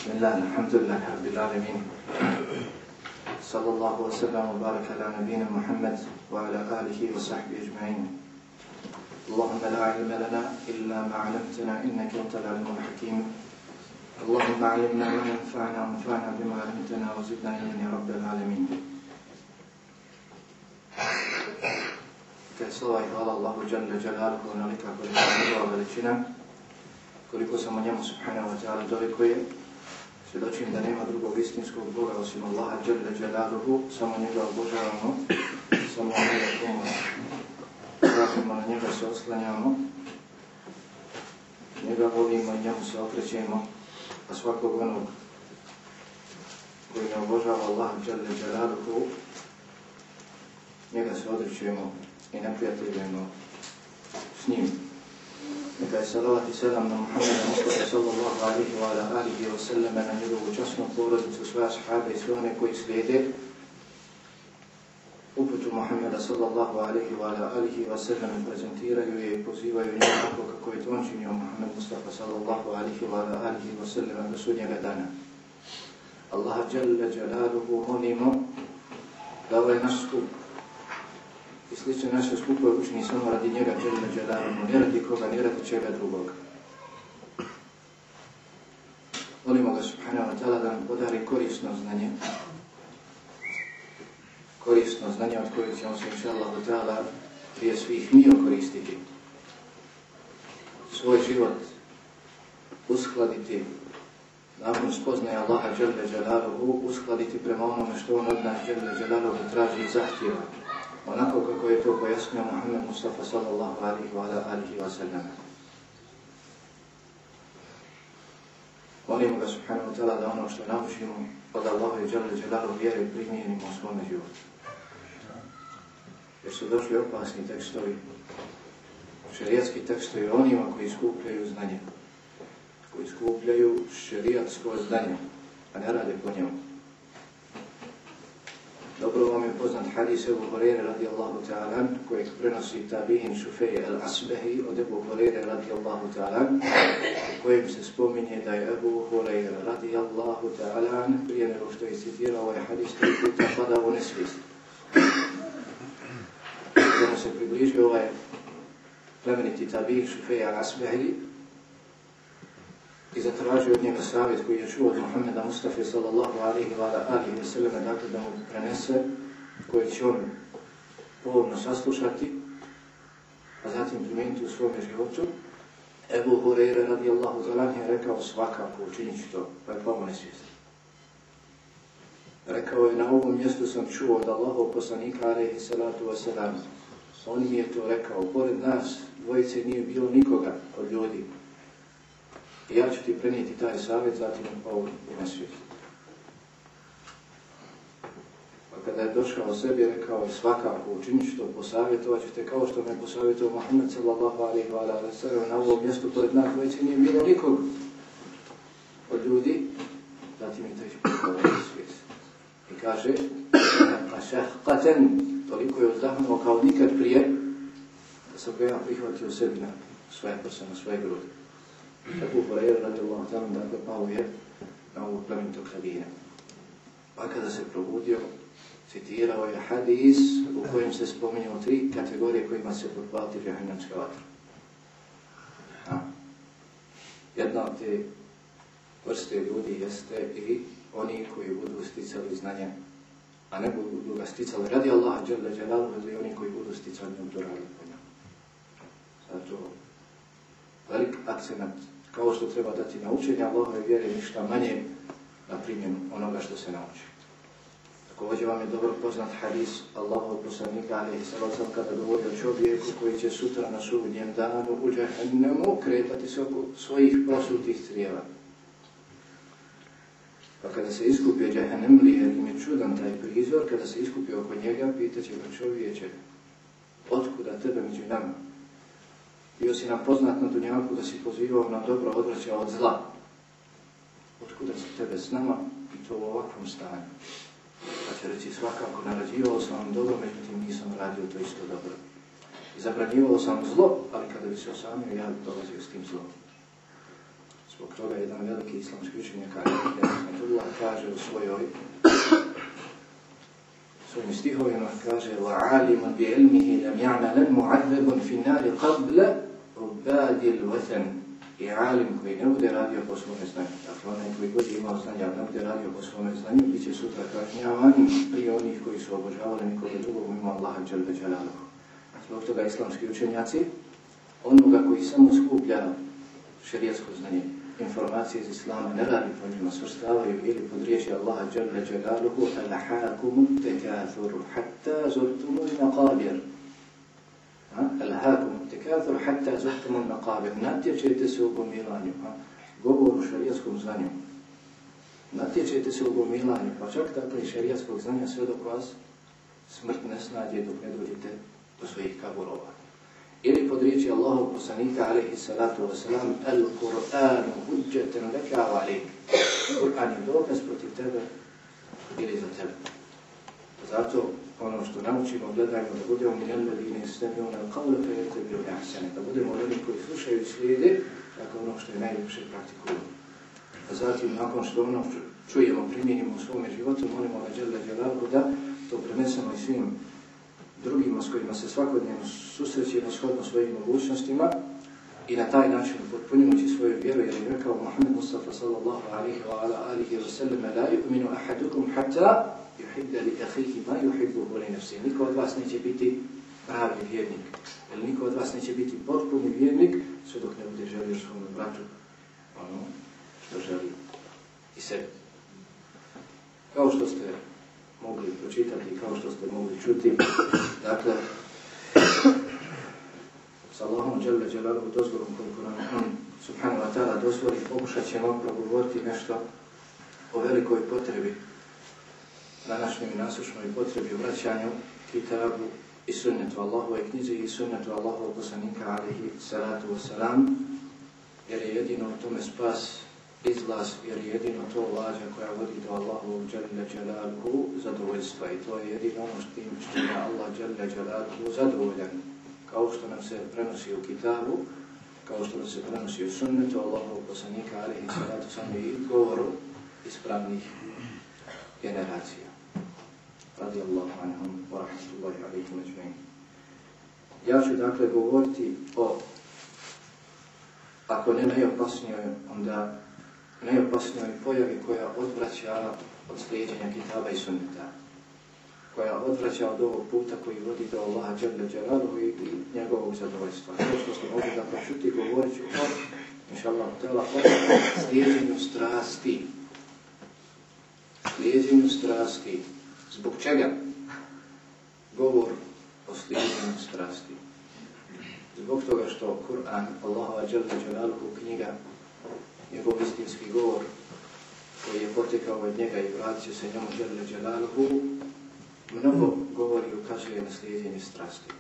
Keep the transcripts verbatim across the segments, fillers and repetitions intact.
Bismillah, alhamdulillah, rabbil alamin. Sallallahu wa sallam wa baraka ala nabina Muhammad wa ala alihi wa sahbihi ajma'in. Allahumma la ilma lana illa ma 'allamtana innaka antal alimul hakim. Allahumma 'allimna ma yanfa'una wanfa'na bima 'allamtana wa zidna ilman ya rabbal alamin. Kad slova i hvala Allahu dželle dželaluhu onolika koliko je njegova veličina, koliko samo njemu subhanahu wa ta'ala dolikuje, svjedočim da nema drugog istinskog Boga osim Allaha dželle dželaluhu, samo njega obožavamo, samo njega pomoć tražimo, na njega se oslanjamo, njega volimo i njemu se okrećemo, a svakog onog koji ne obožava Allaha dželle dželaluhu, njega se odričujemo i neprijateljujemo s njim. Neka je salavat i selam na Muhammeda Mustafa sallallahu alihi wa ala alihi wa sallam, na njegovu časnu porodicu, sve ashabe i sve one koji slijede uputu Muhammeda sallallahu alihi wa ala alihi wa sallam, prezentiraju je i pozivaju nje tako kako je to on činio Muhammed Mustafa sallallahu alihi wa ala alihi wa sallam do sudnjega dana. Allaha dželle dželaluhu molimo da ovaj naš skup i slične naše skupove učini samo radi njega dželle dželaluhu, ne radi koga, ne radi čega drugoga. Molimo ga subhanahu wa ta'ala da nam podari korisno znanje, korisno znanje od kojeg ćemo se inša Allah ta'ala prije svih mi okoristiti. Svoj život uskladiti nakon spoznaje Allaha dželle dželaluhu, uskladiti prema onome što on od nas dželle dželaluhu traži i zahtjeva, onako kako je to pojasnio Muhammed Mustafa sallallahu alihi wa alihi wa sallam. Molimo ga subhanahu wa ta'ala da ono što naučimo od Allaha dželle dželaluhu vjere primijenimo u svome životu. Jer su došli opasni tekstovi, šerijatski tekstovi onima koji skupljaju znanje, koji skupljaju šerijatsko znanje, a ne rade po njemu. Dobro vam je poznat hadis Ebu Hureyre radijallahu ta'ala, kojeg prenosi tabi'in Šufej al-Asbehi od Ebu Hureyre radijallahu ta'ala, u kojem se spominje da je Ebu Hureyre radijallahu ta'ala prije nego što je citirao ovaj hadis tri puta padao u nesvijest. Kada se približio ovaj plemeniti tabi'in Šufej al-Asbehi i zatražio od njega savjet koji je čuo od Muhammeda Mustafa sallallahu alihi wa alihi wa sallam, dakle da mu prenese, koji će on povodno saslušati, a zatim primijeniti u svome životu. Ebu Hureyre radijallahu ta'ala je rekao svakako učinit ću to, pa je pao nesvijest. Rekao je, na ovom mjestu sam čuo od Allahov poslanika alejhi salatu wa salam. On mi je to rekao, pored nas dvojice nije bilo nikoga od ljudi. I ja ću ti prenijeti taj savjet, zatim pao u nesvijest. Pa kada je došao sebi, rekao je svakako učinit ću to, posavjetovat ću te kao što me posavjetovao Muhammed sallallahu alihi wa sallam. Na ovom mjestu pored nas dvojice nije bilo nikog od ljudi, zatim je treći pao u nesvijest. I kaže, šahqaten, toliko je uzdahnuo kao nikad prije, da sam ga ja prihvatio sebi na svoje prsa, na svoje grudi. Ebu Hureyre radijallahu ta'ala dakle pao je na ovog plemenitog tabina. Pa kada se probudio, citirao je hadis u kojem se spominjao tri kategorije kojima se potpaliti džehennemska vatra. A. Jedna od te vrste ljudi jeste i oni koji budu sticali znanje, a ne budu ga sticali radi Allaha dželle dželaluhu, ili oni koji budu sticali ne radi po njemu. Zato velik akcenat, kao što treba dati na učenje Allahove vjere, ništa manje na primjenu onoga što se nauči. Također vam je dobro poznat hadis Allahov poslanika alejhi salatu vesselam kada govori o čovjeku koji će sutra na sudnjem danu u džehennemu kretati se oko svojih prosutih crijeva. Pa kada se iskupio džehennemlije, jer im je čudan taj prizor, kada se iskupio oko njega, pitaće ga čovječe, otkuda tebe među nama? Bio si nam poznat na dunjaku da si pozivao na dobro, odvraćao od zla. Otkuda si tebe s nama i to u ovakvom stanju? Pa će reći svakako, narađivao sam vam dobro, međutim nisam radio to isto dobro. I zabranjivao sam zlo, ali kada bi se osamio, ja bi dolazio s tim zlom. Zbog toga jedan veliki islamski učenjak kaže u svojoj svojim stihovima, kaže وَعَالِمٌ بِعِلْمِهِ لَمْ يَعْمَلًا مُعَذَّبٌ فِي النَّارِ قَبْلَ عُبَادِ الْوَثَنِ. I alim koji ne bude radio po svome znanju, dakle onaj koji god je imao znanja, ne bude radio po svome znanju, bit će sutra kažnjavan prije onih koji su obožavali nikoga drugog mimo Allaha dželle dželaluhu. Zbog toga islamski učenjaci, onoga koji samo skuplja šerijatsko znanje, informacije iz islama, ne radi po njima, svrstavaju ili pod riječi Allaha dželle dželaluhu al-hakumu tekathuru hatta zurtumu maqabir. Al-hakum tekathur hatta zurtumu maqabir. Natječete se u gomilanju, govor o šerijaskom znanju. Natječete se u gomilanju, pa čak tako i šerijatskog znanja sve dok vas smrt ne snađe, dok ne dođete do svojih kaburova. Ili pod riječi Allahov poslanika alejhi salatu wasalam, al-Qur'anu hujjatan laka wa alayk. Kur'an je dokaz protiv tebe ili za tebe. Zato ono što naučimo, gledajmo da budemo min alladhina yastami'una al-qawla fayattabi'una ahsana, da budemo oni koji slušaju i slijede, tako ono što je najljepše praktikuju. A zatim, nakon što ono čujemo, primijenimo u svome životu, molimo ga dželle dželaluhu da to prenesemo i svim drugima s kojima se svakodnevno susrećemo shodno svojim mogućnostima i na taj način potpunjujući svoju vjeru, jer je rekao Muhammed Mustafa sallallahu alaihi wa ala alihi wa sallam, la yu'minu ahadukum hatta yuhibba li akhihi ma yuhibbuhu li nafsihi. Niko od vas neće biti pravi vjernik, jer niko od vas neće biti potpuni vjernik sve dok ne bude želio svome bratu ono što želi i sebi. Kao što ste mogli pročitati, kao što ste mogli čuti, dakle, s Allahom dželle dželaluhu dozvolom koliko nam on subhanahu wa ta'ala dozvoli, pokušat ćemo progovoriti nešto o velikoj potrebi, današnjoj nasušnoj potrebi vraćanju kitabu i sunnetu Allahove knjizi i sunnetu Allahovog poslanika alejhi salatu wasalam, jer je jedino u tome spas, izlaz, jer je jedino to lađa koja vodi do Allahovog dželle dželaluhu zadovoljstva i to je jedino ono s tim što je Allah dželle dželaluhu zadovoljan. Kao što nam se prenosi u kitabu, kao što nam se prenosi u sunnetu Allahovog poslanika alejhi salatu wasalam i govoru ispravnih generacija. Radijallahu anhum wa rahmatullahi alejhim ajma'in. Ja ću dakle govoriti o, ako ne najopasnijoj, onda najopasnijoj pojavi koja odvraća od slijeđenja kitaba i sunneta, koja odvraća od ovog puta koji vodi do Allaha dželle dželaluhu i njegovog zadovoljstva. Kao što ste mogli da pročuti, govorit ću o, inšallah, o slijeđenju strasti. Slijeđenju strasti. Zbog čega? Govor o slijeđenju strasti. Zbog toga što Kur'an, Allahova dželle dželaluhu knjiga, njegov istinski govor koji je potekao od njega i vratit će se njemu dželle dželaluhu, mnogo govori i ukazuje na slijeđenje strasti.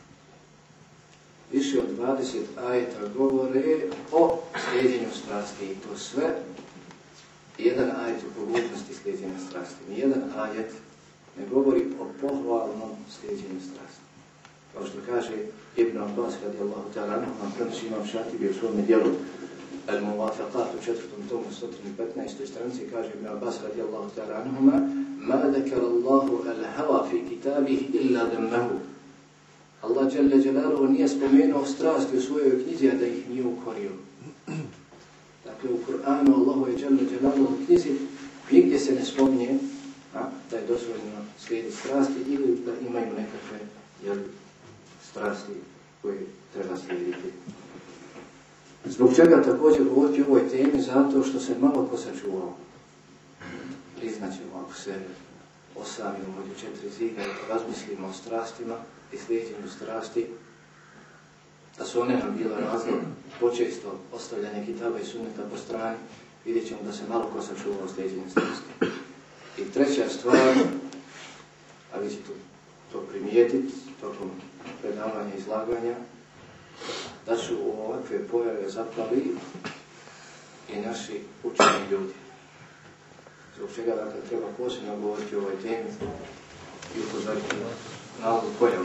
Više od dvadeset ajeta govore o slijeđenju strasti i to sve jedan ajet u pogubnosti slijeđenja strasti. Nijedan ajet ne govori o pohvalnom slijeđenju strasti. Kao što kaže Ibn Abbas radijallahu ta'ala anhu, a prenosi Imam Šatibi u svome dijelu Al-Muwafaqat u četvrtom tomu sto petnaestoj stranici, kaže Ibn Abbas radijallahu ta'ala anhuma: "Ma zakara Allahu al-hawa fi kitabihi illa dammahu." Allah dželle dželaluhu nije spomenuo strasti u svojoj knjizi, a da ih nije ukorio. Dakle, u Kur'anu Allahu je dželle dželaluhu u knjizi nigdje se ne spominje a, da je dozvoljeno slijediti strasti ili da imaju nekakve jel, strasti koje treba slijediti. Zbog čega također govoriti o ovoj temi? Zato što se malo ko sačuvao. Priznaćemo, ako se osamimo među četiri zida i razmislimo o strastima i slijedjenju strasti, da su one nam bila razlog počesto ostavljanje kitaba i sunneta po strani, vidjet ćemo da se malo ko sačuvao slijedjenju strasti. I treća stvar, a vi ćete to primijetiti tokom predavanja i izlaganja, da su u ovakve pojave zapali i naši učeni ljudi. Zbog čega dakle treba posebno govoriti o ovoj temi i upozoriti na ovu pojavu.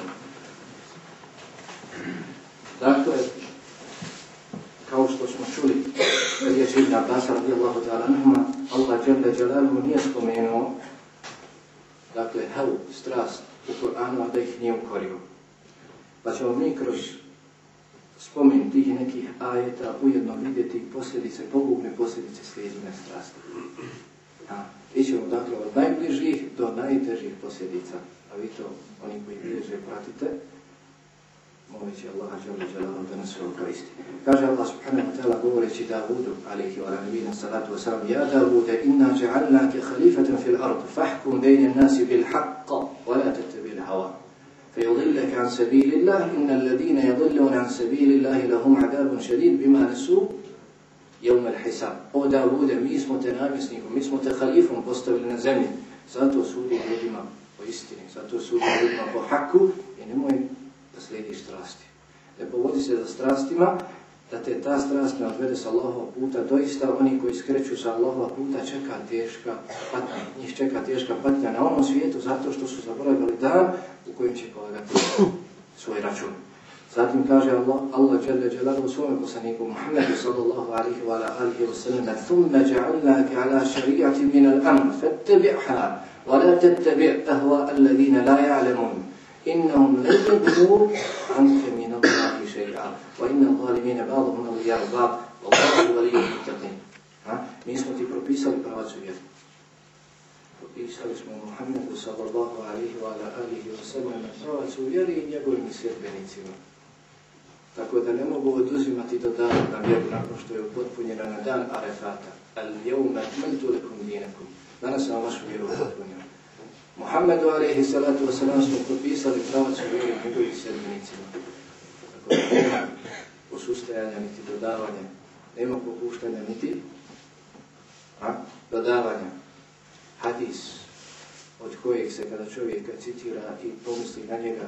Dakle, kao što smo čuli, riječi Ibn Abbas radijallahu ta'ala anhuma, Allah dželle dželaluhu nije spomenuo, dakle, hav, strast u Kur'anu, a da ih nije ukorio. Pa ćemo mi kroz spomen tih nekih ajeta ujedno vidjeti posljedice, pogubne posljedice slijedjenja strasti. A, ićemo dakle od najbližih do najtežih posljedica, a vi to, oni koji bliže pratite, molit će Allaha dželle dželaluhu da nas sve koristi. Kaže Allah subhanahu wa ta'ala govoreći Davudu, alejhi wa nabiyina salatu wa salam, ja Davude, inna ja'alnake khalifatan fil ard, fahkum bejne nasi bil haqqa, wa la tattabil hawa. فيضلك عن سبيل الله إن الذين يضلون عن سبيل الله لهم عذاب شديد بما نسوا يوم الحساب. O Davude, mi smo te namjesnikom, mi smo te halifom postavili na zemlji. Zato sudi ljudima po istini, zato sudi ljudima po haku i nemoj da slijediš strasti. Ne povodi se za strastima, da te ta strast ne odvede sa Allahova puta. Doista oni koji skreću sa Allahova puta čeka teška patnja. Njih čeka teška patnja na onom svijetu zato što su zaboravili dan u kojem će polagati svoj račun. Zatim kaže Allah, Allah dželle dželaluhu svome poslaniku Muhammedu sallallahu alaihi wa alihi wa sallam, thumma ja'alnaka ala šari'ati min al-amr, fattabi'ha, wa la tattabi' ahwa alladhina la ya'lamun, innahum lan yughnu anka min Allahi shay'a, wa inna al-zalimina ba'dhum awliya'u ba'd, wallahu waliyyul muttaqin. Mi smo ti propisali pravac u vjeru. Propisali smo Muhammedu sallallahu alaihi wa alihi wa sallam pravac u vjeri i njegovim sljedbenicima. Tako da ne mogu oduzimati dodatak na vjeru nakon što je upotpunjena na dan Arefata. Al-jevme akmaltu lakum dinakum. Danas sam vašu vjeru upotpunjena. Muhammedu alaihi salatu wa sallam smo propisali pravac u vjeri i njegovim sljedbenicima. Tako da nema usustajanja niti dodavanja. Nema popuštanja niti a, dodavanja. Hadis od kojeg se kada čovjek citira i pomisli na njega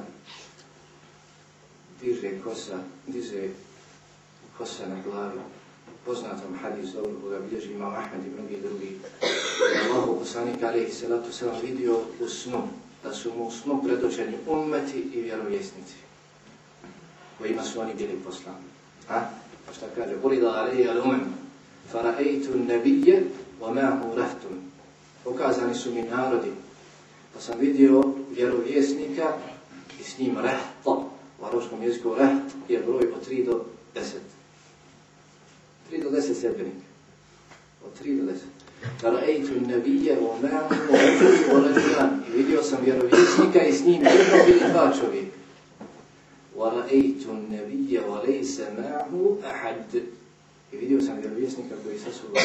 diže kosa, diže kosa na glavi. Poznatom hadis dobro koga bilježi Imam Ahmed i mnogi drugi. Allahu poslanik alejhi salatu selam vidio u snu da su mu u snu predočeni ummeti i vjerovjesnici kojima su oni bili poslani. A? Pa šta kaže? Urida alejhi al-umam fara'aytu an-nabiyya wa ma'ahu rahtun. Pokazani su mi narodi, pa sam vidio vjerovjesnika i s njim rahta. U arapskom jeziku raht je broj od tri do deset. tri do deset sljedbenika. Od tri do deset. Fara'aytu an-nabiyya wa ma'ahu rajulan. I vidio sam vjerovjesnika i s njim jedno ili dva čovjeka. Wa ra'aytu an-nabiyya wa laysa ma'ahu ahad. I vidio sam vjerovjesnika koji sa sobom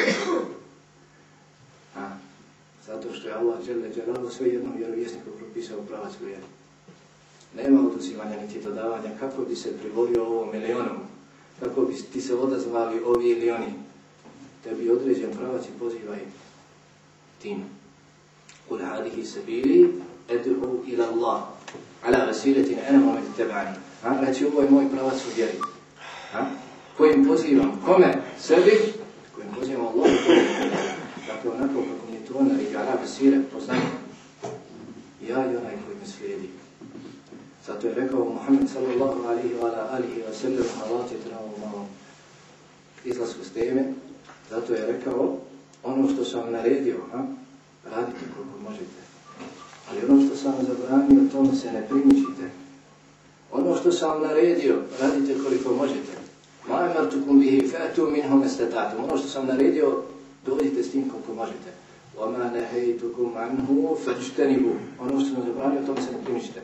A, zato što je Allah dželle dželaluhu sve jednom vjerovjesniku propisao pravac u vjeru. Nema oduzimanja niti dodavanja kako bi se privolio ovom milionom, kako bi ti se odazvali ovi ili oni. Tebi određen pravac i pozivaj tim. Kul hadihi sabili ad'u ila Allah ala vasiletin ana wa man ittaba'ani. Znači ovo je moj pravac u vjeri. A? Kojim pozivam? Kome? Sebi? Kojim pozivam Allah? Dakle, onako kako mi je to naredio Arabi sire, poznanje. Ja i onaj koji me slijedi. Zato je rekao Muhammed sallallahu alaihi wa alihi wa sallam, halati trebamo malo izlasku s teme. Zato je rekao, ono što sam naredio, ha, radite koliko možete. Ali ono što sam zabranio, tome se ne primičite. Ono što sam naredio, radite koliko možete. Ma amartukum bihi fa'tu minhu mastata'tum. Ono što sam naredio, dođite s tim koliko možete. وَمَا نَهَيْتُكُمْ عَنْهُ فَاجْتَنِبُوا. Ono što sam zabranio, tome se ne primičite.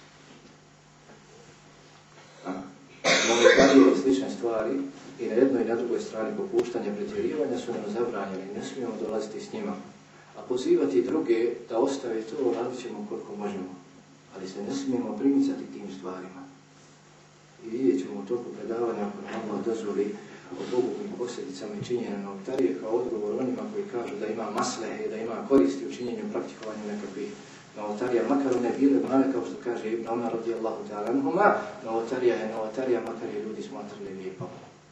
Novotarije i slične stvari i na jednoj i na drugoj strani popuštanja, pretjerivanja su nam zabranjeni, ne smijemo dolaziti s njima. A pozivati druge da ostave to, radit ćemo koliko možemo. Ali se ne smijemo primicati tim stvarima. I vidjet ćemo u toku predavanja, ako nam Allah dozvoli, o pogubnim posljedicama i činjenja novotarije kao odgovor onima koji kažu da ima maslehe, da ima koristi u činjenju i praktikovanju nekakvih novotarija, makar one bile male, kao što kaže Ibn Omar radijallahu ta'ala anhuma, novotarija je novotarija, makar je ljudi smatrali lijepom.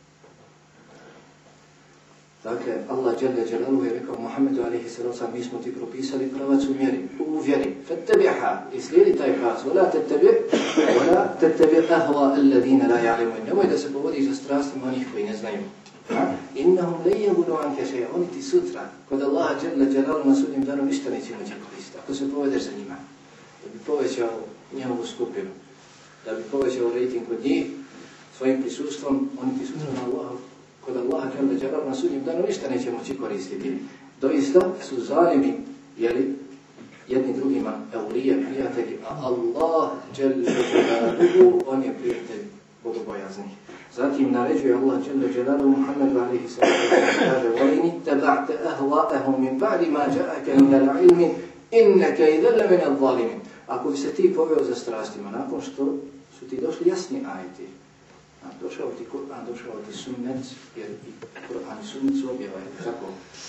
Dakle, Allah dželle dželaluhu je rekao Muhammedu alejhi salatu selam, mi smo ti propisali pravac u mjeri, u vjeri, fattabi'ha, i slijedi taj pravac, wala tattabi' wala tattabi' ahwa alladhina la ya'lamun. Nemoj da se povodiš za strastima onih koji ne znaju. Innahum lejebudu anke šeja, oni ti sutra, kod Allaha dželle dželalu na sudnjem danu ništa neće moći koristiti. Ako se povedeš za njima, da bi povećao njegovu skupinu, da bi povećao rating kod njih, svojim prisustvom, oni ti sutra na Allaha, kod Allaha dželle dželalu na sudnjem danu ništa neće moći koristiti. Doista su zalimi, jeli, jedni drugima eulije, prijatelji, a Allah dželle dželaluhu, on je prijatelj bogobojaznih. Zatim naređuje Allah dželle dželaluhu Muhammedu alejhi salatu vesselam, kaže: "Wa in ittaba'ta ahwa'ahum min ba'di ma ja'aka min al-'ilmi innaka idhan la min adh-dhalimin." Ako bi se ti poveo za strastima, nakon što su ti došli jasni ajeti, a došao ti Kur'an, došao ti sunnet, jer i Kur'an i sunnet su objavaju, tako?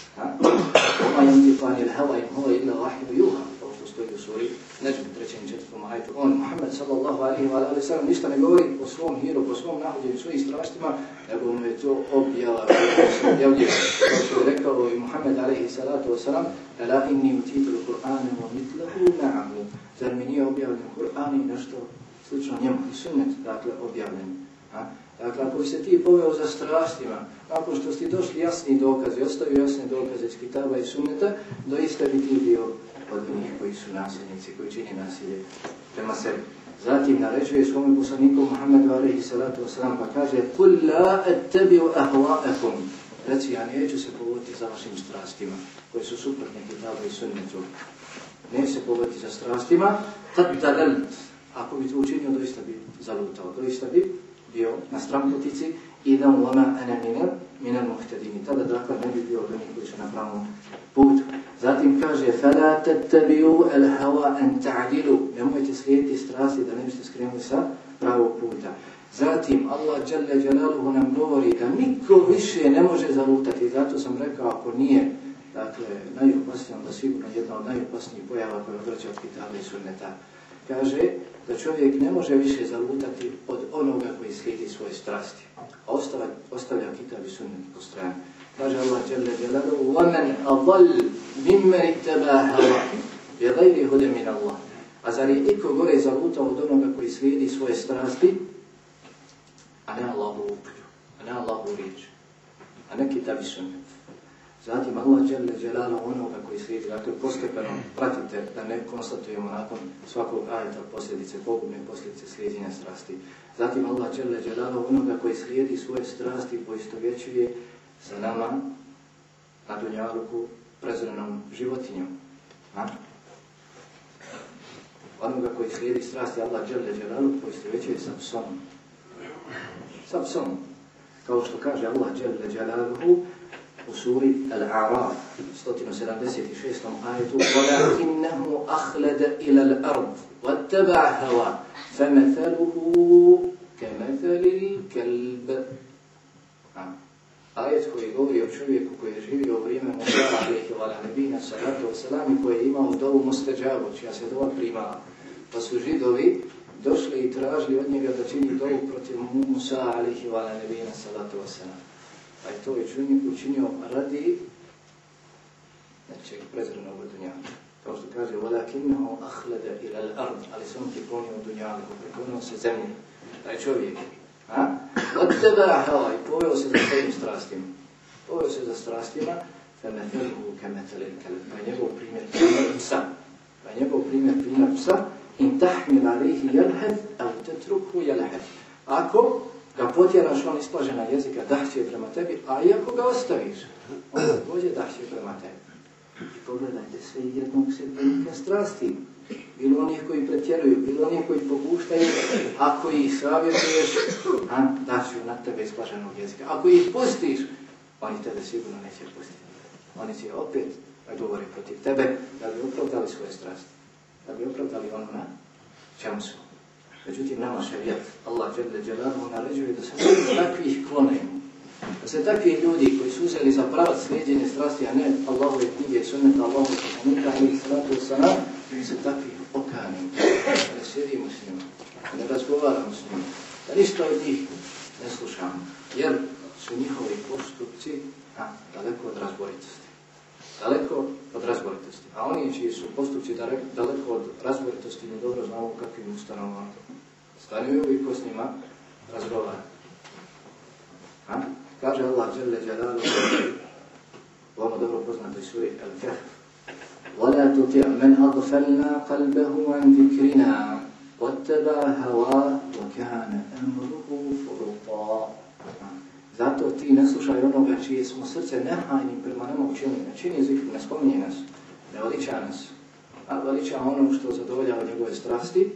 Oma yantiqu anil hawa in huwa illa wahyu yuha, kao što stoji u suri Nedžm, trećem i četvrtom ajetu. On, Muhammed sallallahu alaihi wa sallam, ništa ne govori o svom hiru, po svom nahođenju, svojih strastima, nego mu je to objava, što se objavljuje, kao što je rekao i Muhammed alaihi salatu wa sallam: "Ala inni utitu l-Qur'ana wa mitlahu ma'ahu." Zar mi nije objavljen Kur'an i nešto slično njemu, i sunnet, dakle, objavljen. Ha? Dakle, ako bi se ti poveo za strastima, nakon što ti došli jasni dokazi, ostavio jasne dokaze iz kitaba i sunneta, doista bi ti bio od njih koji su nasilnici, koji čini nasilje prema sebi. Zatim naređuje svome poslaniku Muhammedu alejhi salatu vesselam, pa kaže: "Kul la attabi'u ahwa'akum." Reci, ja neću se povoditi za vašim strastima, koji su suprotni kitabu i sunnetu. Neću se povoditi za strastima, tad dalalt. Ako bi to učinio, doista bi zalutao, doista bi bio na stranputici i da u ona enemine minel muhtedini. Tada dakle ne bi bio od onih koji su na pravom putu. Zatim kaže: "Fala tattabi'u al-hawa an ta'dilu." Nemojte slijediti strasti da ne biste skrenuli sa pravog puta. Zatim Allah dželle dželaluhu nam govori da niko više ne može zalutati. Zato sam rekao, ako nije, dakle, najopasnije, onda sigurno jedna od najopasnijih pojava koja odvraća od kitaba i sunneta. Kaže da čovjek ne može više zalutati od onoga koji slijedi svoje strasti, a ostavlja, ostavlja kitab i sunnet po strani. Kaže Allah dželle dželaluhu: "Wa man adall mimman ittaba hawa bighayri hudan min Allah." A zar je iko gore zalutao od onoga koji slijedi svoje strasti, a ne Allahovu uputu, a ne Allahovu riječ, a ne kitab i sunnet. Zatim Allah dželle dželaluhu onoga koji slijedi, dakle postepeno pratite da ne konstatujemo nakon svakog ajeta posljedice, pogubne posljedice slijedjenja strasti. Zatim Allah dželle dželaluhu onoga koji slijedi svoje strasti poistovjećuje sa nama na dunjaluku prezrenom životinjom. A? Onoga koji slijedi strasti Allah dželle dželaluhu poistovjećuje sa psom. Sa psom. Kao što kaže Allah dželle dželaluhu u suri Al-A'raf, sto sedamdeset šestom ajetu: "Walakinnahu akhlada ila al-ard wattaba'a hawa famathaluhu kamathali al-kalb." Ajet koji govori o čovjeku koji je živio u vrijeme Musa alejhi salatu vesselam i koji je imao dovu mustađabu, čija se dova primala. Pa su Židovi došli i tražili od njega da čini dovu protiv Musa alejhi salatu vesselam. Pa je to učinio radi nečeg prezrenog od dunjaka. Kao što kaže: "Walakinnahu akhlada ila al-ard", ali se on priklonio dunjaku, priklonio se zemlji, taj čovjek. Wattaba'a hawa, i poveo se za svojim strastima. Poveo se za strastima, famathaluhu kamathali al-kalb, pa je njegov primjer primjer psa. Pa je njegov primjer primjer psa: "In tahmil alayhi yalhath aw tatruku yalhath." Ako ga potjeraš, on isplaže na jezika, dahće prema tebi, a i ako ga ostaviš, on također dahće prema tebi. I pogledajte sve jednog sedbenika strasti. Bilo onih koji pretjeruju, bilo onih koji popuštaju, ako ih savjetuješ, a daću na tebe isplaženog jezika. Ako ih pustiš, oni tebe sigurno neće pustiti. Oni će opet govori protiv tebe, da bi opravdali svoje strasti, da bi opravdali ono na čemu su. Međutim, nama šerijat, Allah dželle dželaluhu naređuje da se takvih klonemo. Da se takvi ljudi koji su uzeli za pravac slijedjenje strasti, a ne Allahove knjige i sunneta, Allahove poslanika alejhi salatu vesselam, da se takvih okanimo, da ne sjedimo s njima, da ne razgovaramo s njima, da ništa od njih ne slušamo, jer su njihovi postupci a, daleko od razboritosti. Daleko od razboritosti. A oni čiji su postupci daleko od razboritosti, mi dobro znamo kakvim ustanovama stanuju i ko s njima razgovara. A? Kaže Allah dželle dželaluhu u ono dobro poznatoj suri Al-Kahf: وَلَا تُطِعْ مَنْ أَغْفَلْنَا قَلْبَهُ عَنْ ذِكْرِنَا وَاتَّبَعَ هَوَاهُ وَكَانَ أَمْرُهُ فُرُطًا. Zato ti ne slušaj onoga čije smo srce nehajnim prema nama učinili. Ne čini zikr, ne spominje nas, ne veliča nas, a veliča ono što zadovoljava njegove strasti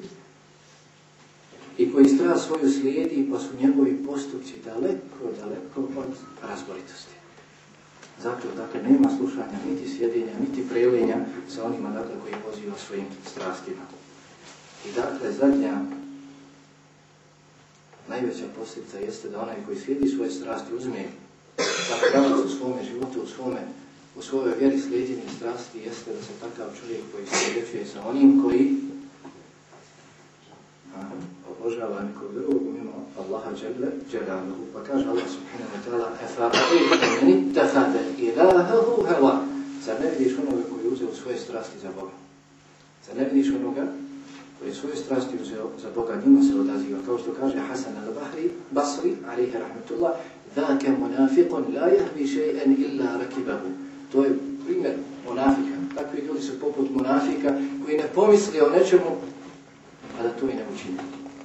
i koji strast svoju slijedi, pa su njegovi postupci daleko, daleko od razboritosti. Zato, dakle, nema slušanja, niti sjedinja, niti prelenja sa onima, dakle, koji poziva svojim strastima. I dakle, zadnja, najveća posljedica jeste da onaj koji slijedi svoje strasti uzme pravac u svome životu, u, svome, u svojoj vjeri slijedjenje strasti, jeste da se takav čovjek koji se određuje sa onim koji a, obožava nekog drugog mimo Allaha dželle dželaluhu. Pa kaže Allah subhanahu wa ta'ala: "Efara'ayta man ittakhadha ilahahu hawa." Zar ne vidiš onoga koji je uzeo svoje strasti za Boga? Zar ne vidiš onoga koji je svoje strasti uzeo za Boga, njima se odaziva, kao što kaže Hasan al-Bahri, Basri, alaihi rahmetullah: "Dhaka munafiqun la yahvi shay'an illa rakibahu." To je primjer munafika. Takvi ljudi su poput munafika koji ne pomisli o nečemu, a da to i ne učini.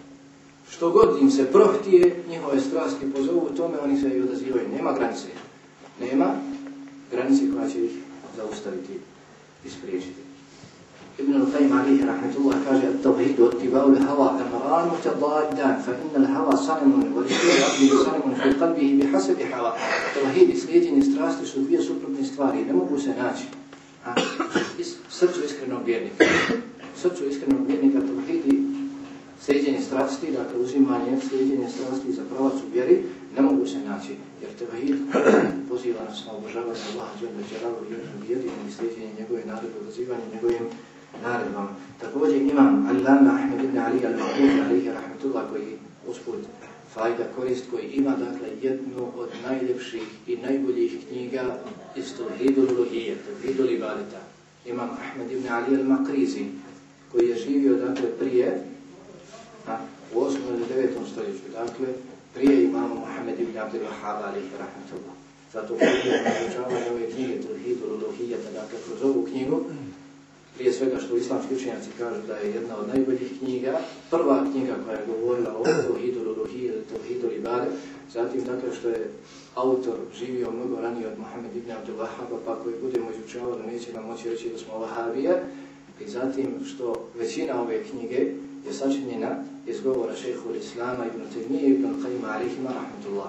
Što god im se prohtije, njihove strasti pozovu tome, oni se i odazivaju. Nema granice. Nema granice koja će ih zaustaviti i spriječiti. Ibn al-Qayyim alaihi rahmetullah kaže: "At-tawhid wa ittiba'u al-hawa amran mutadaddan, fa inna al-hawa sanamun wa al-abdu sanamun fi qalbihi bihasabi hawa." Tawhid i slijedjenje strasti su dvije suprotne stvari, ne mogu se naći. A srcu iskrenog vjernika, srcu iskrenog vjernika tawhid i slijedjenje strasti, dakle uzimanje slijedjenje strasti za pravac u vjeri, ne mogu se naći, jer tawhid poziva nas na obožavanje Allaha dželle dželaluhu jednim i slijedjenje njegove naredbe, odazivanje njegovim naredbama. Također imam Allama Ahmed ibn Ali al-Maqdisi alaihi rahmetullah, koji usput fajda korist, koji ima dakle jednu od najljepših i najboljih knjiga iz tawhidul uluhije, tawhidul ibadeta. Imam Ahmed ibn Ali al-Maqdisi, koji je živio dakle prije a, u osmom ili devetom stoljeću, dakle prije imama Muhammed ibn Abdul Wahhab alaihi rahmetullah. Zato je naučavanje ove knjige tawhidul uluhije, dakle kroz ovu knjigu, prije svega što islamski učenjaci kažu da je jedna od najboljih knjiga, prva knjiga koja je govorila o tawhidul uluhije ili tawhidul ibade, zatim dakle što je autor živio mnogo ranije od Muhammed ibn Abdul Wahhaba, pa koji budemo izučavali neće nam moći reći da smo Vahabije, i zatim što većina ove knjige je sačinjena iz govora šejhul Islama ibn Taymije ibn Qayyima alejhima rahmetullah.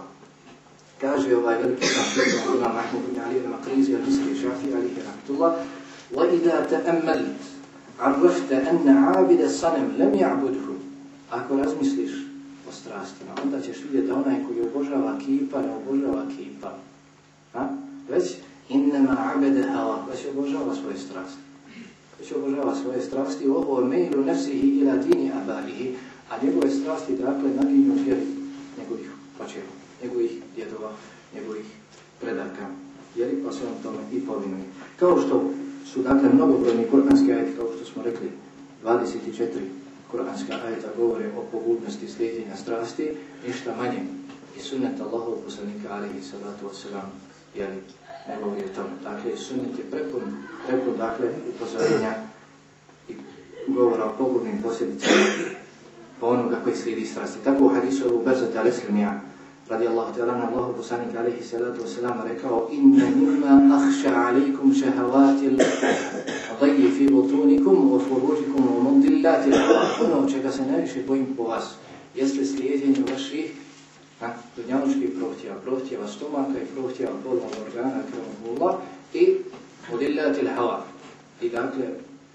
Kaže ovaj veliki šejh Imam Ahmed ibn Ali al-Maqdisi al-Misri Šafii alejhi rahmetullah: وَإِذَا تَأَمَّلْتَ عَرَّفْتَ أَنَّ عَابِدَ الصَّنَمِ لَمْ يَعْبُدْهُ. Ako razmisliš o strastima, onda ćeš vidjeti da onaj koji obožava kipa ne obožava kipa, a? već إِنَّمَا عَبَدَ هَوَا, već obožava svoje strasti. Već obožava svoje strasti, ovo mejlu nefsihi ila dini abalihi, a njegove strasti dakle naginju vjeri njegovih pačeva, njegovih djedova, njegovih predaka, vjeri, pa se on tome i povinuje. Kao što su dakle mnogobrojni kuranski ajeti, kao što smo rekli, dvadeset četiri kuranska ajeta govore o pogubnosti slijedjenja strasti, ništa manje i sunnet Allahovog poslanika alejhi salatu vesselam, jeli, ne govori o tome. Dakle, sunnet je prepun, prepun dakle, upozorenja i govora o pogubnim posljedicama po onoga koji slijedi strasti. Tako u hadisu Abu Barzata al-Aslamija radijallahu ta'ala na Allahu poslanik alejhi salatu vesselam rekao: "Inna mimma akhsha alaykum shahawatil ghayyi fi butunikum wa furujikum wa mudillati al-hawa." Ono čega se najviše bojim po vas jeste slijedjenje vaših dunjalučkih prohtjeva, prohtjeva stomaka i prohtjeva polnog organa, krvnog i mudillati al-hawa. I dakle,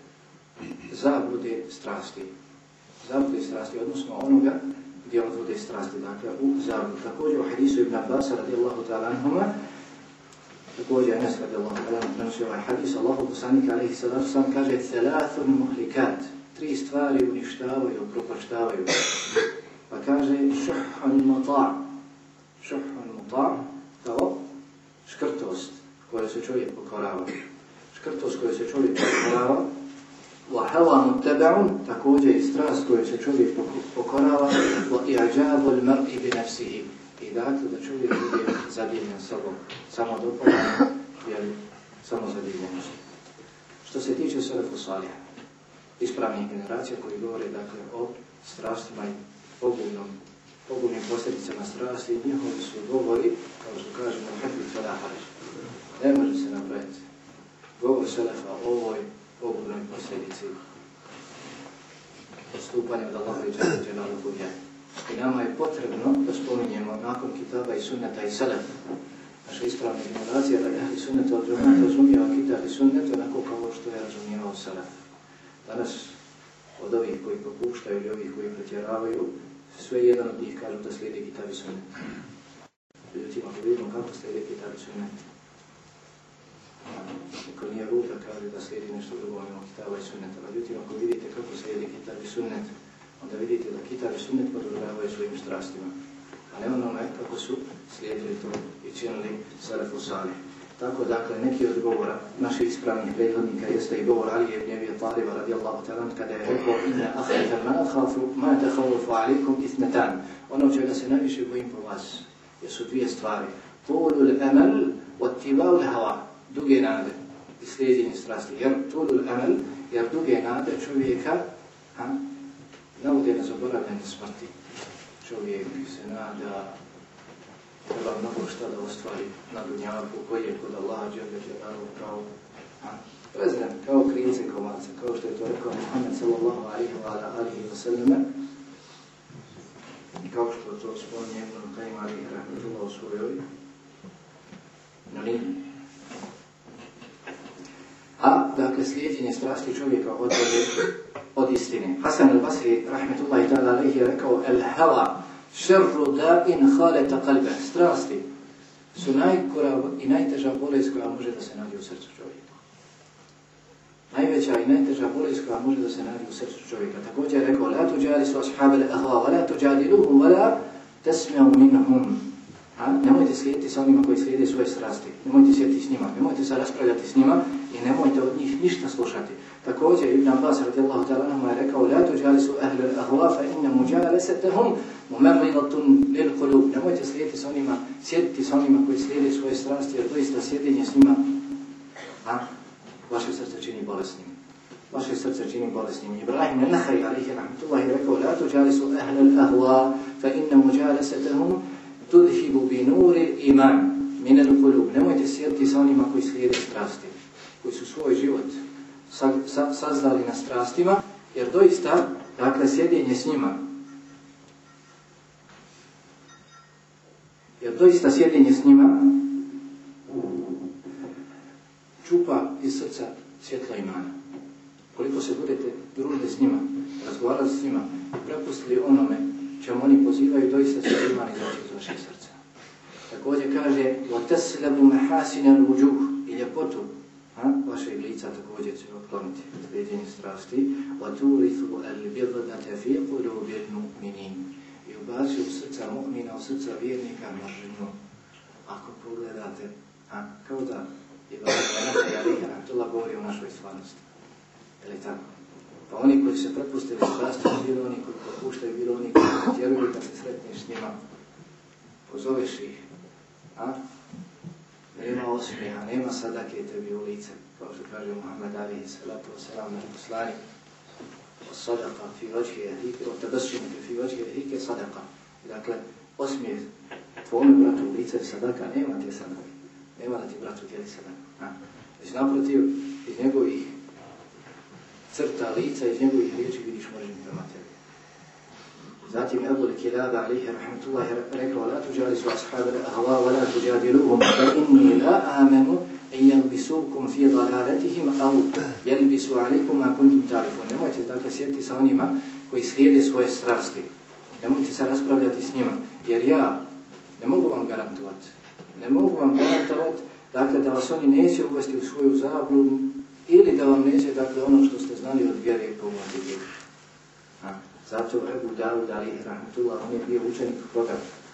zablude strasti. Zablude strasti, odnosno onoga gdje odvode strasti, dakle u zabludu. Također u hadisu Ibn Abbas radijallahu ta'ala anhuma, također Enes radijallahu ta'ala anhuma prenosi ovaj hadis, Allahu poslanik alejhi salatu vesselam kaže: "Thalathun muhlikat." Tri stvari uništavaju, propaštavaju. Pa kaže: "Šuhun muta'." Šuhun muta' kao škrtost koja se čovjek pokorava. Škrtost koja se čovjek pokorava. وَهَوَا مُتَّبَعٌ, također i strast koju se čovjek pokorava. وَإِعْجَابُ الْمَرْءِ بِنَفْسِهِ, i dakle da čovjek bude zadivljen sobom, samo dopadanje, jer samo zadivljenost. Što se tiče selefu salih, ispravnih generacija koji govore dakle o strastima i pogubnom, pogubnim posljedicama strasti, njihovi su govori, kao što kažemo, kakvi sada hareš. Ne može se napraviti govor selefa o ovoj pogubnoj posljedici odstupanja od Allaha i dželaluhu vjeri. I nama je potrebno da spominjemo nakon kitaba i sunneta i selefa, naša ispravna generacija, da ahli sunneta od džemata razumijeva kitab i sunnet onako kao što je razumijevao selef. Danas od ovih koji popuštaju ili ovih koji pretjeravaju, sve jedan od njih kažu da slijedi kitab i sunnet. Međutim, ako vidimo kako slijedi kitab i sunnet, ako nije lud da kaže da slijedi nešto drugo mimo kitaba i sunneta. Međutim, ako vidite kako slijedi kitab i sunnet, onda vidite da kitab i sunnet podržavaju svojim strastima, a ne onome kako su slijedili to i činili selefu salih. Tako dakle, neki od govora naših ispravnih prethodnika jeste i govor Alije ibn Abi Taliba radijallahu ta'ala kada je rekao inna akhata ma akhafu ma takhawafu alaykum ithnetan. Ono čega se najviše bojim po vas jesu dvije stvari. Tulul amal wa ittiba'ul hawa. Duge nade i slijedjenje strasti. Jer tulul amal, jer duge nade čovjeka ha, navode na zaboravljanje smrti. Čovjek se nada treba mnogo šta da ostvari na dunjaku koji je kod Allaha dželle dželaluhu kao prezren, kao krince komarce, kao što je to rekao Muhammed sallallahu alejhi ve sellem i kao što to spominje Ibn Kajim alejhi rahmetullah u svojoj nalini. A, dakle, slijedjenje strasti čovjeka odvodi od istine. Hasan al-Basri rahmetullahi ta'ala alejhi je rekao el-hawa šerru da'in haleta kalbe. Strasti su najgora i najteža bolest koja može da se nađe u srcu čovjeka. Najveća i najteža bolest koja može da se nađe u srcu čovjeka. Također je rekao la tuđalisu ashabele ahva, wa la tuđadiluhum, wa la tesmeu minhum. A? Nemojte slijediti sa onima koji slijede svoje strasti. Nemojte sjediti s njima, nemojte se raspravljati s njima i nemojte od njih ništa slušati. Također Ibn Abbas radijallahu ta'ala anhu je rekao la tuđalisu ahlul ahva fa inna muđalesetehum mumerlinatun lil qulub. Nemojte slijediti sa onima, sjediti sa onima koji slijede svoje strasti, jer doista sjedinje s njima a vaše srce čini bolesnim. Vaše srce čini bolesnim. Ibrahim an-Nakhai alejhi rahmetullah je rekao la tuđalisu ahlul ahva fa inna muđalesetehum tudhibu bi nuri iman min al-qulub. Nemojte sjediti sa onima koji slijede strasti, koji su svoj život sa, sa, sazdali na strastima, jer doista, dakle, sjedinje s njima, jer doista sjedinje s njima čupa iz srca svjetla imana. Koliko se budete družili s njima, razgovarali s njima i prepustili onome čemu oni pozivaju, doista će iman izaći iz vašeg srca. Također kaže وَتَسْلَبُ مَحَاسِنَ الْوُجُوهِ i ljepotu a, vašeg lica također će otkloniti slijedjenje strasti وَتُورِثُ الْبِرْدَةَ فِي قُلُوبِ الْمُؤْمِنِينَ i ubaci u srca mu'mina, u srca vjernika mržnju. Ako pogledate, a, kao da Ibrahim an-Nakhai govori o našoj stvarnosti. Je li tako? Pa oni koji se prepustili strasti, bili oni koji popuštaju, bili oni koji pretjeruju, kad se sretneš s njima, pozoveš ih, a? Nema osmijeha, nema sadake tebi u lice, kao što kaže Muhammed alejhi salatu vesselam naš poslanik. Sadaka fi vajhi ahike, o tabassum fi vajhi ahike sadaka. Dakle, osmijeh tvome bratu u lice sadaka, nema te sadake. Nema da ti bratu dijeli sadaka. Već naprotiv, iz njegovih crta lica, iz njegovih riječi vidiš mržnju prema tebi. Zatim Ebu Kilaba alejhi rahmetullah je rekao la tuđalisu ashabele ahva wa la tuđadiluhum fa inni la amenu en jelbisukum fi dalaletihim au jelbisu alaikum ma kuntum tarifun. Nemojte dakle sjediti sa onima koji slijede svoje strasti. Nemojte se raspravljati s njima, jer ja ne mogu vam garantovati, ne mogu vam garantovati dakle da vas oni neće uvesti u svoju zabludu ili da vam neće dakle ono što ste znali od vjere pomoći. Zato Ebu Davud alejhi rahmetullah, on je bio učenik koga?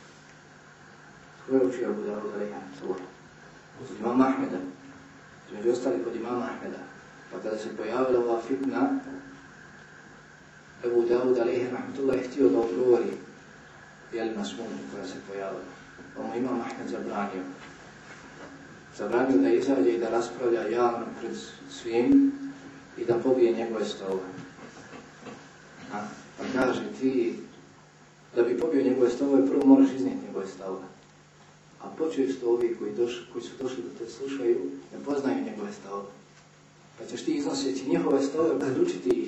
Ko je učio Ebu Davud alejhi rahmetullah? Kod imama Ahmeda. Među ostali kod imama Ahmeda. Pa kada se pojavila ova fitna, Ebu Davud alejhi rahmetullah je htio da odgovori jeli na smutnju koja se pojavila. Ono Imam Ahmed zabranio. Zabranio da izađe i da raspravlja javno pred svim i da pobije njegove stavove. A, pa kaže ti, da bi pobio njegove stavove, prvo moraš iznijeti njegove stavove. A počesto ovi koji, doš, koji su došli da te slušaju, ne poznaju njegove stavove. Pa ćeš ti iznoseći njihove stavove, podučiti ih.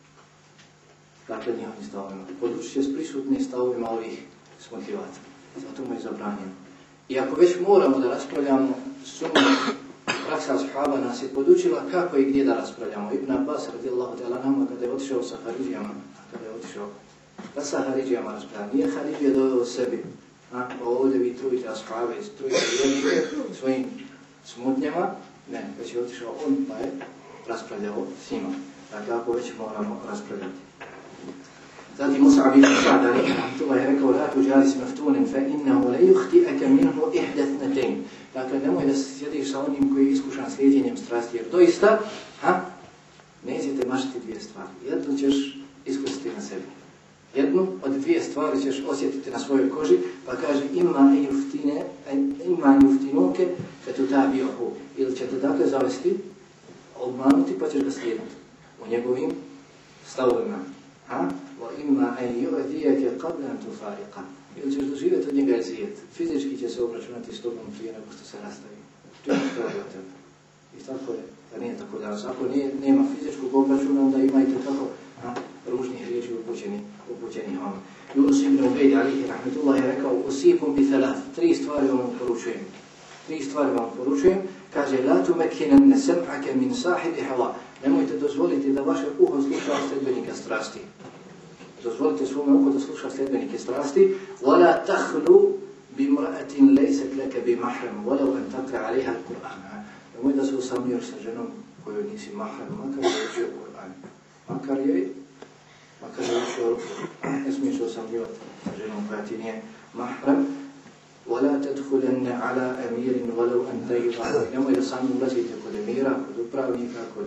Dakle, njihovim stavovima. Podučit će s prisutnim stavovima ovih smotivaca. Zato mu je zabranjeno. I ako već moramo da raspravljamo, sunnet, praksa ashaba nas je podučila kako i gdje da raspravljamo. Ibn Abbas radijallahu ta'ala anhu kada je otišao sa Haridžijama, kada je otišao da sa Haridžijama raspravljamo, nije Haridžija doveo sebi. A, pa ovdje vi trujite ashabe, trujite vjernike svojim smutnjama, ne, već je otišao on pa je raspravljao s njima. Dakle, ako već moramo raspravljati. Zatim Mus'ab ibn Sa'd rahimahullah je rekao: "La tujalis maftunan fa innahu la yukhti'aka minhu ihda ithnatayn." Dakle, nemoj da se sjediš sa onim koji je iskušan slijedjenjem strasti, jer doista, ha, nećete mašiti dvije stvari. Jednu ćeš iskusiti na sebi. Jednu od dvije stvari ćeš osjetiti na svojoj koži, pa kaže: "Imma yuftine, imma yuftinuke fatutabi'uhu." Ili će te dakle zavesti, obmanuti, pa ćeš ga slijediti u njegovim stavovima. Ha? Ima en yu'diyaka qabla an tufariqa. Ili ćeš doživjeti od njega ezijet. Fizički će se obračunati s tobom prije nego što se rastavi. To je što je od tebe. I tako je, da nije tako danas. Ako nije, nema fizičkog obračuna, onda imajte tako ha, ružnih riječi upućeni, upućeni vam. Yunus ibn Ubejd alihi rahmetullah je rekao: "Usikum bi thalath." Tri stvari vam poručujem. Tri stvari vam poručujem. Kaže: "La tumakkinanna sam'aka min sahibi hawa." Nemojte dozvoliti da vaše uho sluša sljedbenika strasti. Dozvolite svome uho da sluša sljedbenike strasti. وَلَا تَخْلُوا بِمْرَأَةٍ لَيْسَتْ لَكَ بِمَحْرَمٍ وَلَوْ أَنْ تَقْرَ عَلَيْهَا الْقُرْآنَ. Nemoj da se usamljaš sa ženom kojoj nisi mahram, makar je učio Kur'an. Makar je, makar je učio Kur'an. Ne smiješ se usamljivati sa ženom koja ti nije mahram. وَلَا تَدْخُلَنَّ عَلَىٰ أَمِيرٍ وَلَوْ أَنْ تَيْضَعَ. Nemoj da sami ulazite kod emira, kod upravnika, kod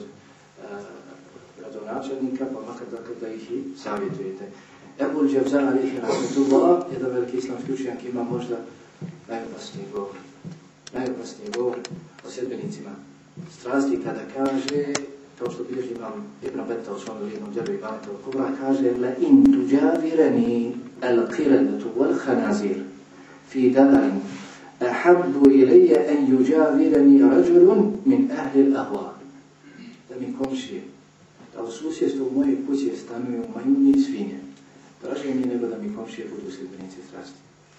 gradonačelnika, pa makar dakle da ih i savjetujete. Ebul Dževza alihi rahmetullah, jedan veliki islamski učenjak, ima možda najopasniji govor. Najopasniji govor o sljedbenicima strasti kada kaže, kao što bilježi imam Ibn Betta u svom jednom djelu Ibaneta od Kubra, kaže: "La in tuđavirani al-qiradatu wal-khanazir fi darin ahabbu ilayya an yujavirani rajulun min ahli al-ahwa." Da mi komšije, da u susjedstvu moje kuće stanuju majmuni i svinje. Draže mi nego da mi komšije budu sljedbenici strasti.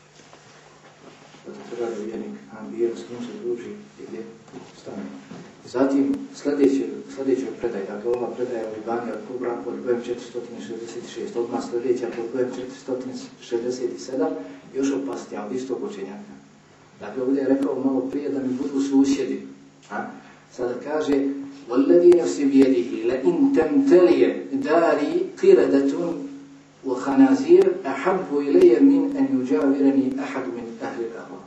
Zato treba da vjernik ambira s kim se druži i gdje stanuje. Zatim, sljedeća predaja, dakle ova predaja u Ibani od Kubra pod brojem četiristo šezdeset šest, odmah sljedeća pod brojem četiristo šezdeset sedam, još opasnija od istog učenjaka. Dakle, ovdje je rekao malo prije da mi budu susjedi. A? Sada kaže: "Walladhi nafsi biyadihi la in tamtali dari qiradatu wa khanazir ahabbu ilayya min an yujawirani ahad min ahli al-ahwa."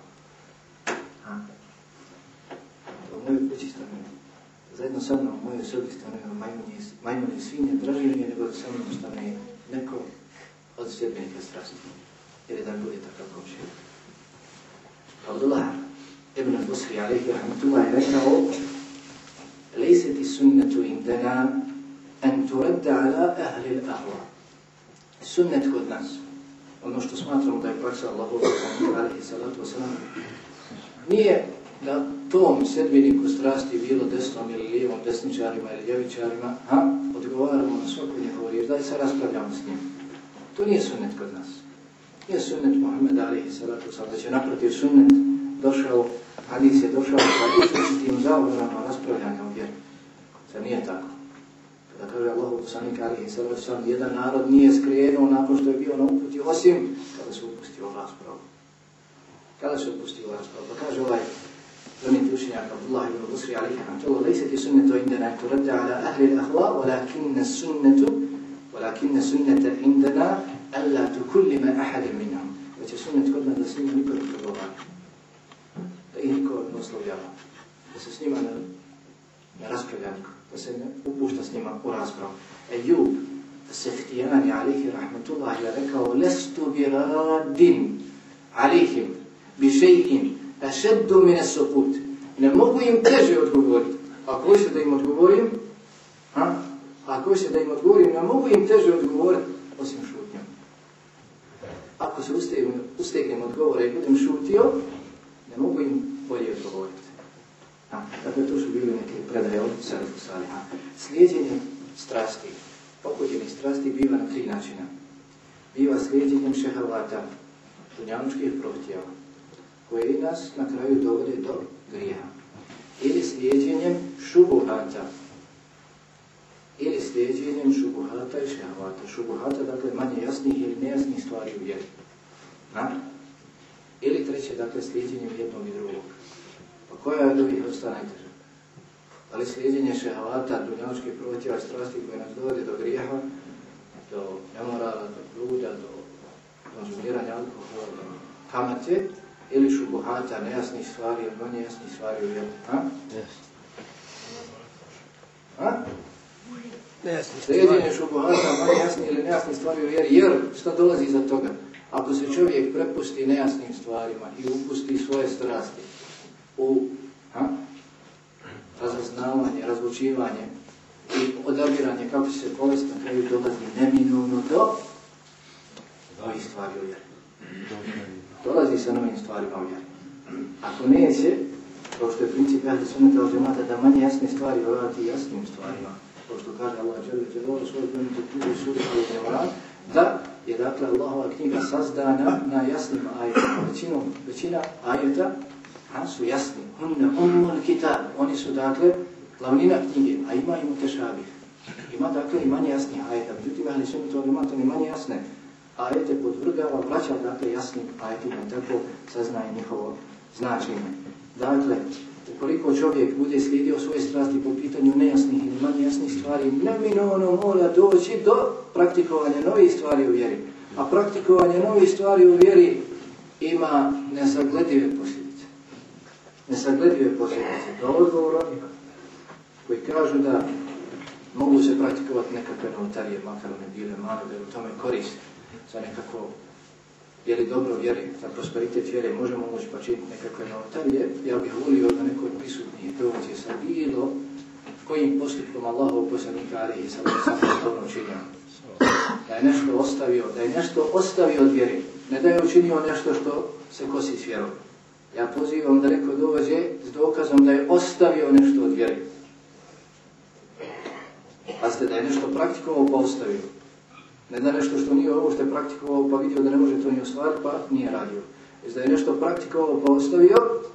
U mojoj kući stanuju, zajedno sa mnom u mojoj sobi stanuju majmuni i svinje, draži mi je nego da sa mnom stane neko od sljedbenika strasti. Jer je da bude takav komšija. Abdullah ibn al-Busri alejhi rahmetullah je rekao: "Lejset sunnatu indana an turadda ala ahli al-ahwa." Sunnet kod nas, ono što smatramo da je praksa Allahov alejhi salatu wasalam, nije da tom sljedbeniku strasti, bilo desnom ili lijevom, desničarima ili ljevičarima, ha, odgovaramo na svaku njegovu riječ, da se raspravljamo s njim. To nije sunnet kod nas. Nije sunnet Muhammed alejhi salatu wasalam, da će naprotiv sunnet došao, hadis je došao, hadis s tim zavodama raspravljanja u vjeru. Sad nije tako. Kada kaže Allahu poslanik alejhi salatu wasalam, jedan narod nije skrenuo nakon što je bio na uputi, osim kada se upustio u raspravu. Kada se upustio u raspravu? Pa kaže ovaj Zanim učenjaka Abdullah ibn Busri alejhi rahmetullah: "Lejset sunnetu indana turadda ala ahli al-ahwa, walakinna sunnetu, walakinna sunnata indana alla tukallima ahadan minhum." Već je sunnet kod nas da s njima niko ne progovara, da ih niko ne oslovljava, da se s njima ne, ne raspravlja niko, da se ne upušta s njima u raspravu. Ejub, Sehtijani alihi rahmetullahi je rekao lestu bi radin alihim bi šejin ašeddu mine sukut. Ne mogu im teže odgovoriti. Ako hoće da im odgovorim, ha? Ako hoće da im odgovorim, ne mogu im teže odgovoriti osim šutnjom. Ako se ustegnem, ustegnem odgovora i budem šutio, ne mogu im bolje odgovoriti. Ha? Dakle, to su bili neke predaje od Selefu Saliha. Slijedjenje strasti, pokuđenih strasti biva na tri načina. Biva slijedjenjem šehavata, dunjanučkih prohtjeva, koje nas na kraju dovode do grijeha. Ili slijedjenjem šubuhata, ili slijedjenjem šubuhata i šehavata. Šubuhata, dakle, manje jasnih ili nejasnih stvari u vjeri. Ha? Ili treće, dakle, slijedjenjem jednog i drugog. Pa koja je od ovih vrsta najteža? Ali slijedjenje šehavata, dunjalučkih prohtjeva i strasti koje nas dovode do grijeha, do nemorala, do bluda, do konzumiranja alkohola, do kamate, ili šubuhata, nejasnih stvari ili manje jasnih stvari u vjeri. Ha? Yes. Ha? Slijedjenje šubuhata, manje jasnih ili nejasnih stvari u vjeri, jer što dolazi iza toga? Ako se čovjek prepusti nejasnim stvarima i upusti svoje strasti u ha? razaznavanje, razlučivanje i odabiranje kako će se povesti, na kraju dolazi neminovno do novih stvari u vjeri. Dolazi sa novim stvarima u vjeri. Ako neće, kao što je princip Ehli Sunneta wal Džemata, da manje jasne stvari vrati jasnim stvarima, kao što kaže Allah dželle dželaluhu svoj plemenitoj knjizi suri Al-Imran, da je dakle Allahova knjiga sazdana na jasnim ajetima. Većinom, većina ajeta a, su jasni. Hunne ummul kitab. Oni su dakle glavnina knjige, a ima i mutešabih. Ima dakle i manje jasnih ajeta. Međutim, Ehli Sunneta wal Džemata ni manje jasne ajete podvrgava, vraća dakle jasnim ajetima i tako saznaje njihovo značenje. Dakle, ukoliko čovjek bude slijedio svoje strasti po pitanju nejasnih ili manje jasnih stvari, neminovno mora doći do praktikovanja novih stvari u vjeri. A praktikovanje novih stvari u vjeri ima nesagledive posljedice. Nesagledive posljedice. Do odgovora koji kažu da mogu se praktikovati nekakve novotarije, makar one bile male, da je u tome korist za nekako je li dobro vjeri, za prosperitet vjere, možemo moći pa činiti nekakve novotarije. Ja bih volio da neko od prisutnih dođe sa bilo kojim postupkom Allahov poslanika alejhi salatu vesselam dobro učinio. Da je nešto ostavio, da je nešto ostavio od vjere, ne da je učinio nešto što se kosi s vjerom. Ja pozivam da neko dođe s dokazom da je ostavio nešto od vjere. Pazite, da je nešto praktikovao pa ostavio. Ne da nešto što nije ovo što je praktikovao pa vidio da ne može to ni ostvariti pa nije radio. Već da je nešto praktikovao pa ostavio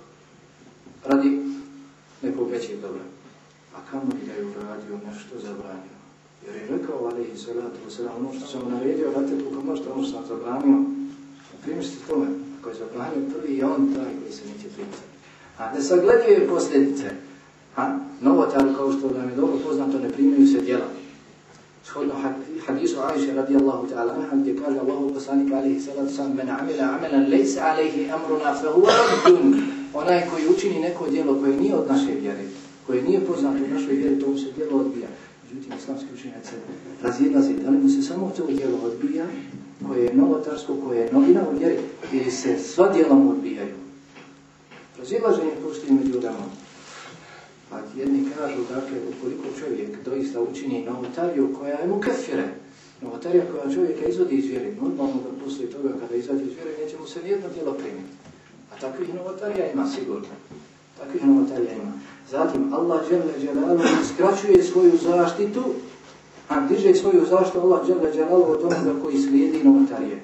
radi nekog većeg dobra. A kamo li da je uradio nešto zabranio? Jer je rekao alejhi salatu vesselam ono što sam naredio, radite koliko možete, ono što sam zabranio. Primislite tome, ako je zabranio prvi je on taj koji se neće primiti. A nesagledive posljedice. A novotar, kao što nam je dobro poznato, ne primaju se djela. Shodno hadisu Aisha radijallahu ta'ala anha gdje kaže Allahu poslanik alejhi salatu vesselam men amila amalan laysa alayhi amruna fa huwa raddun. Onaj koji učini neko djelo koje nije od naše vjere, koje nije poznato u našoj vjeri, to mu se djelo odbija. Međutim, islamski učenjaci razilaze da li mu se samo to djelo odbija, koje je novotarsko, koje je novina u vjeri, ili se sva djela mu odbijaju. Razilaženje postoji među ulemom. Pa jedni kažu, dakle, ukoliko čovjek doista učini novotariju koja je mu kafire, novotarija koja čovjeka izvodi iz vjere, normalno da poslije toga kada izađe iz vjere neće mu se nijedno djelo primiti. A takvih novotarija ima sigurno. Takvih novotarija ima. Zatim, Allah dželle dželaluhu skraćuje svoju zaštitu, a diže svoju zaštitu Allah dželle dželaluhu od onoga koji slijedi novotarije.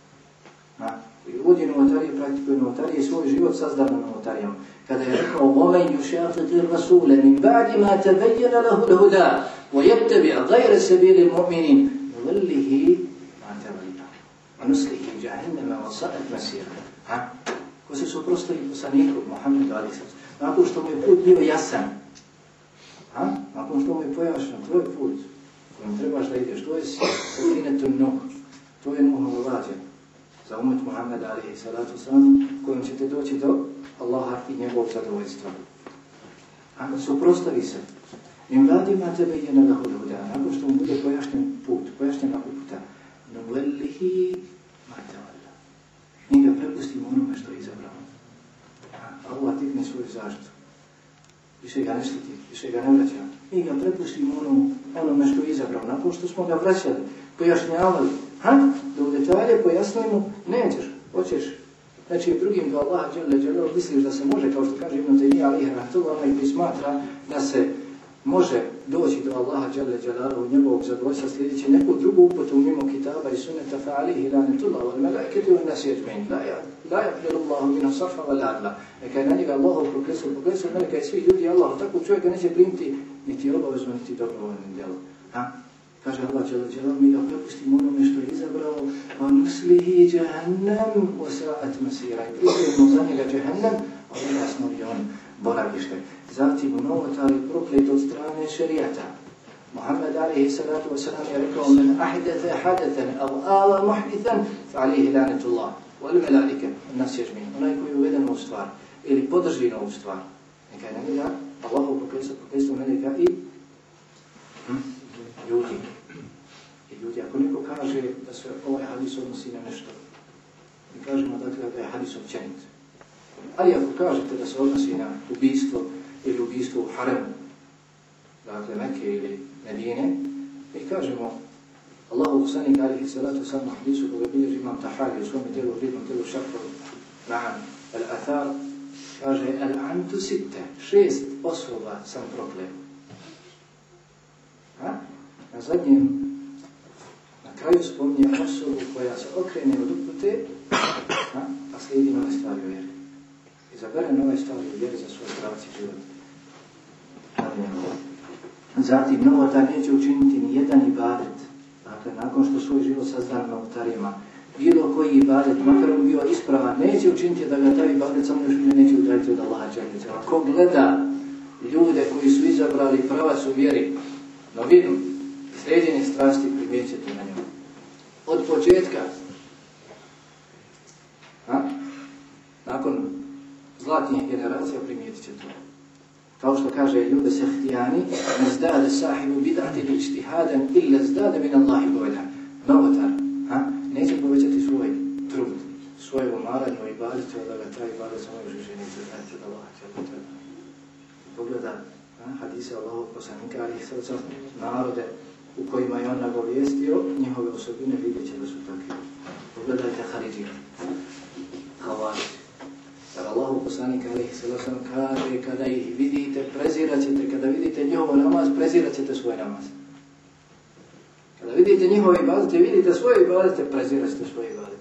Koji uvodi novotarije, praktikuje novotarije, svoj život sazda na novotarijama. Kada je rekao وَمَنْ يُشَاقِقِ الرَّسُولَ مِنْ بَعْدِ مَا تَبَيَّنَ لَهُ الْهُدَى وَيَتَّبِعْ غَيْرَ سَبِيلِ الْمُؤْمِنِينَ نُوَلِّهِ مَا تَوَلَّى وَنُصْلِهِ جَهَنَّمَ وَسَاءَتْ مَصِيرًا. Ko se suprotstavio poslaniku Muhammedu alejhi salatu vesselam, nakon što mu je put bio jasan, ha? Nakon što mu je pojašnjeno tvoj put kojim trebaš da ideš, to je Safinetun Nuh, to je Nuhov lađa za umet Muhammeda alejhi salatu vesselam, kojim ćete doći do Allaha i njegovog zadovoljstva. A suprotstavi se. Im radima tebe je na lahuda, nakon što mu bude pojašnjen put, pojašnjen pojašnjena uputa. Nuvellihi matawalla. Mi ga prepustimo onome što je izabrao. Allah digne svoju zaštitu. Više ga ne štiti, više ga ne vraća. Mi ga prepustimo onome, onome što je izabrao. Nakon što smo ga vraćali, pojašnjavali, ha? Da u detalje pojasnimo, nećeš, hoćeš. Znači, drugim do Allaha dželle dželaluhu misliš da se može, kao što kaže Ibn Taymija alejhi rahmetullah, onaj koji smatra da se može doći do Allaha dželle dželaluhu njegovog zadovoljstva slijedeći neku drugu uputu mimo kitaba i sunneta fa alejhi lanetullah wal malaikatu wan nas ajma'in. La ya la yaqbalu Allahu minhu sarfa wala adla. Neka je na njega Allahu prokletstvo, prokletstvo meleka i svi ljudi Allahu takvog čovjeka neće primiti niti obavezno niti dobrovoljnim djelom. Ha? Kaže Allah dželle dželaluhu, mi ga prepustimo onome što je izabrao, wa nuslihi jahannam wa sa'at masira. I pripremimo za njega jahannam, a jasno je on boravište. Zatim u novotari proklet od strane šerijata. Muhammed alejhi salatu wasalam je rekao: "Men ahdatha hadathan aw awa muhdithan fa alejhi lanetullah wal malaike wan nas ajma'in." Onaj koji uvede novu stvar ili podrži novu stvar, neka je na njega Allahu prokletstvo, prokletstvo meleka i hm? ljudi. I ljudi, ako neko kaže da se ovaj hadis odnosi na nešto, mi kažemo dakle da je hadis općenit. Ali ako kažete da se odnosi na ubijstvo ili ubijstvo u haremu, dakle Mekke ili Medine, mi kažemo Allahu poslanik alejhi salatu wasalam u hadisu koga bilježi Imam Tahari u svom djelu, vridnom djelu Šarfu Ma'an al-Athar, kaže al-antu sitte, šest osoba sam prokleo. Na zadnjem, na kraju spominje osobu koja se okrene od upute, a, a slijedi nove stvari u vjeri. Izabere nove stvari u vjeri za svoj pravac i život. Zatim, novotar neće učiniti ni jedan ibadet. Dakle, nakon što svoj život sazdan novotarima, bilo koji ibadet, makar on bio ispravan, neće učiniti da ga taj ibadet samo još neće udaljiti od Allaha dželle dželaluhu. Ako gleda ljude koji su izabrali pravac u vjeri, novinu, sređenje strasti primjećete na njom. Od početka, a? Nakon zlatnih generacija primijetit će to. Kao što kaže Ljude Sehtijani, ne zdade sahibu bid'ati ijtihadan illa zdade min Allahi bu'da. Novotar, a? Neće povećati svoj trud, svoje umaranje o ibadetu, da ga taj ibadet samo još više neće znati od Allaha dželle dželaluhu. Pogleda hadise Allahog poslanika alejhi salatu wasalam, narode u kojima je on nagovijestio, njihove osobine vidjet će da su takve. Pogledajte Haridžije, Havarži. Jer Allahog poslanika alejhi salatu wasalam kaže, kada ih vidite, prezirat ćete, kada vidite njihov namaz, prezirat ćete svoj namaz. Kada vidite njihove ibadete, vidite svoje ibadete, prezirat ćete svoje ibadete.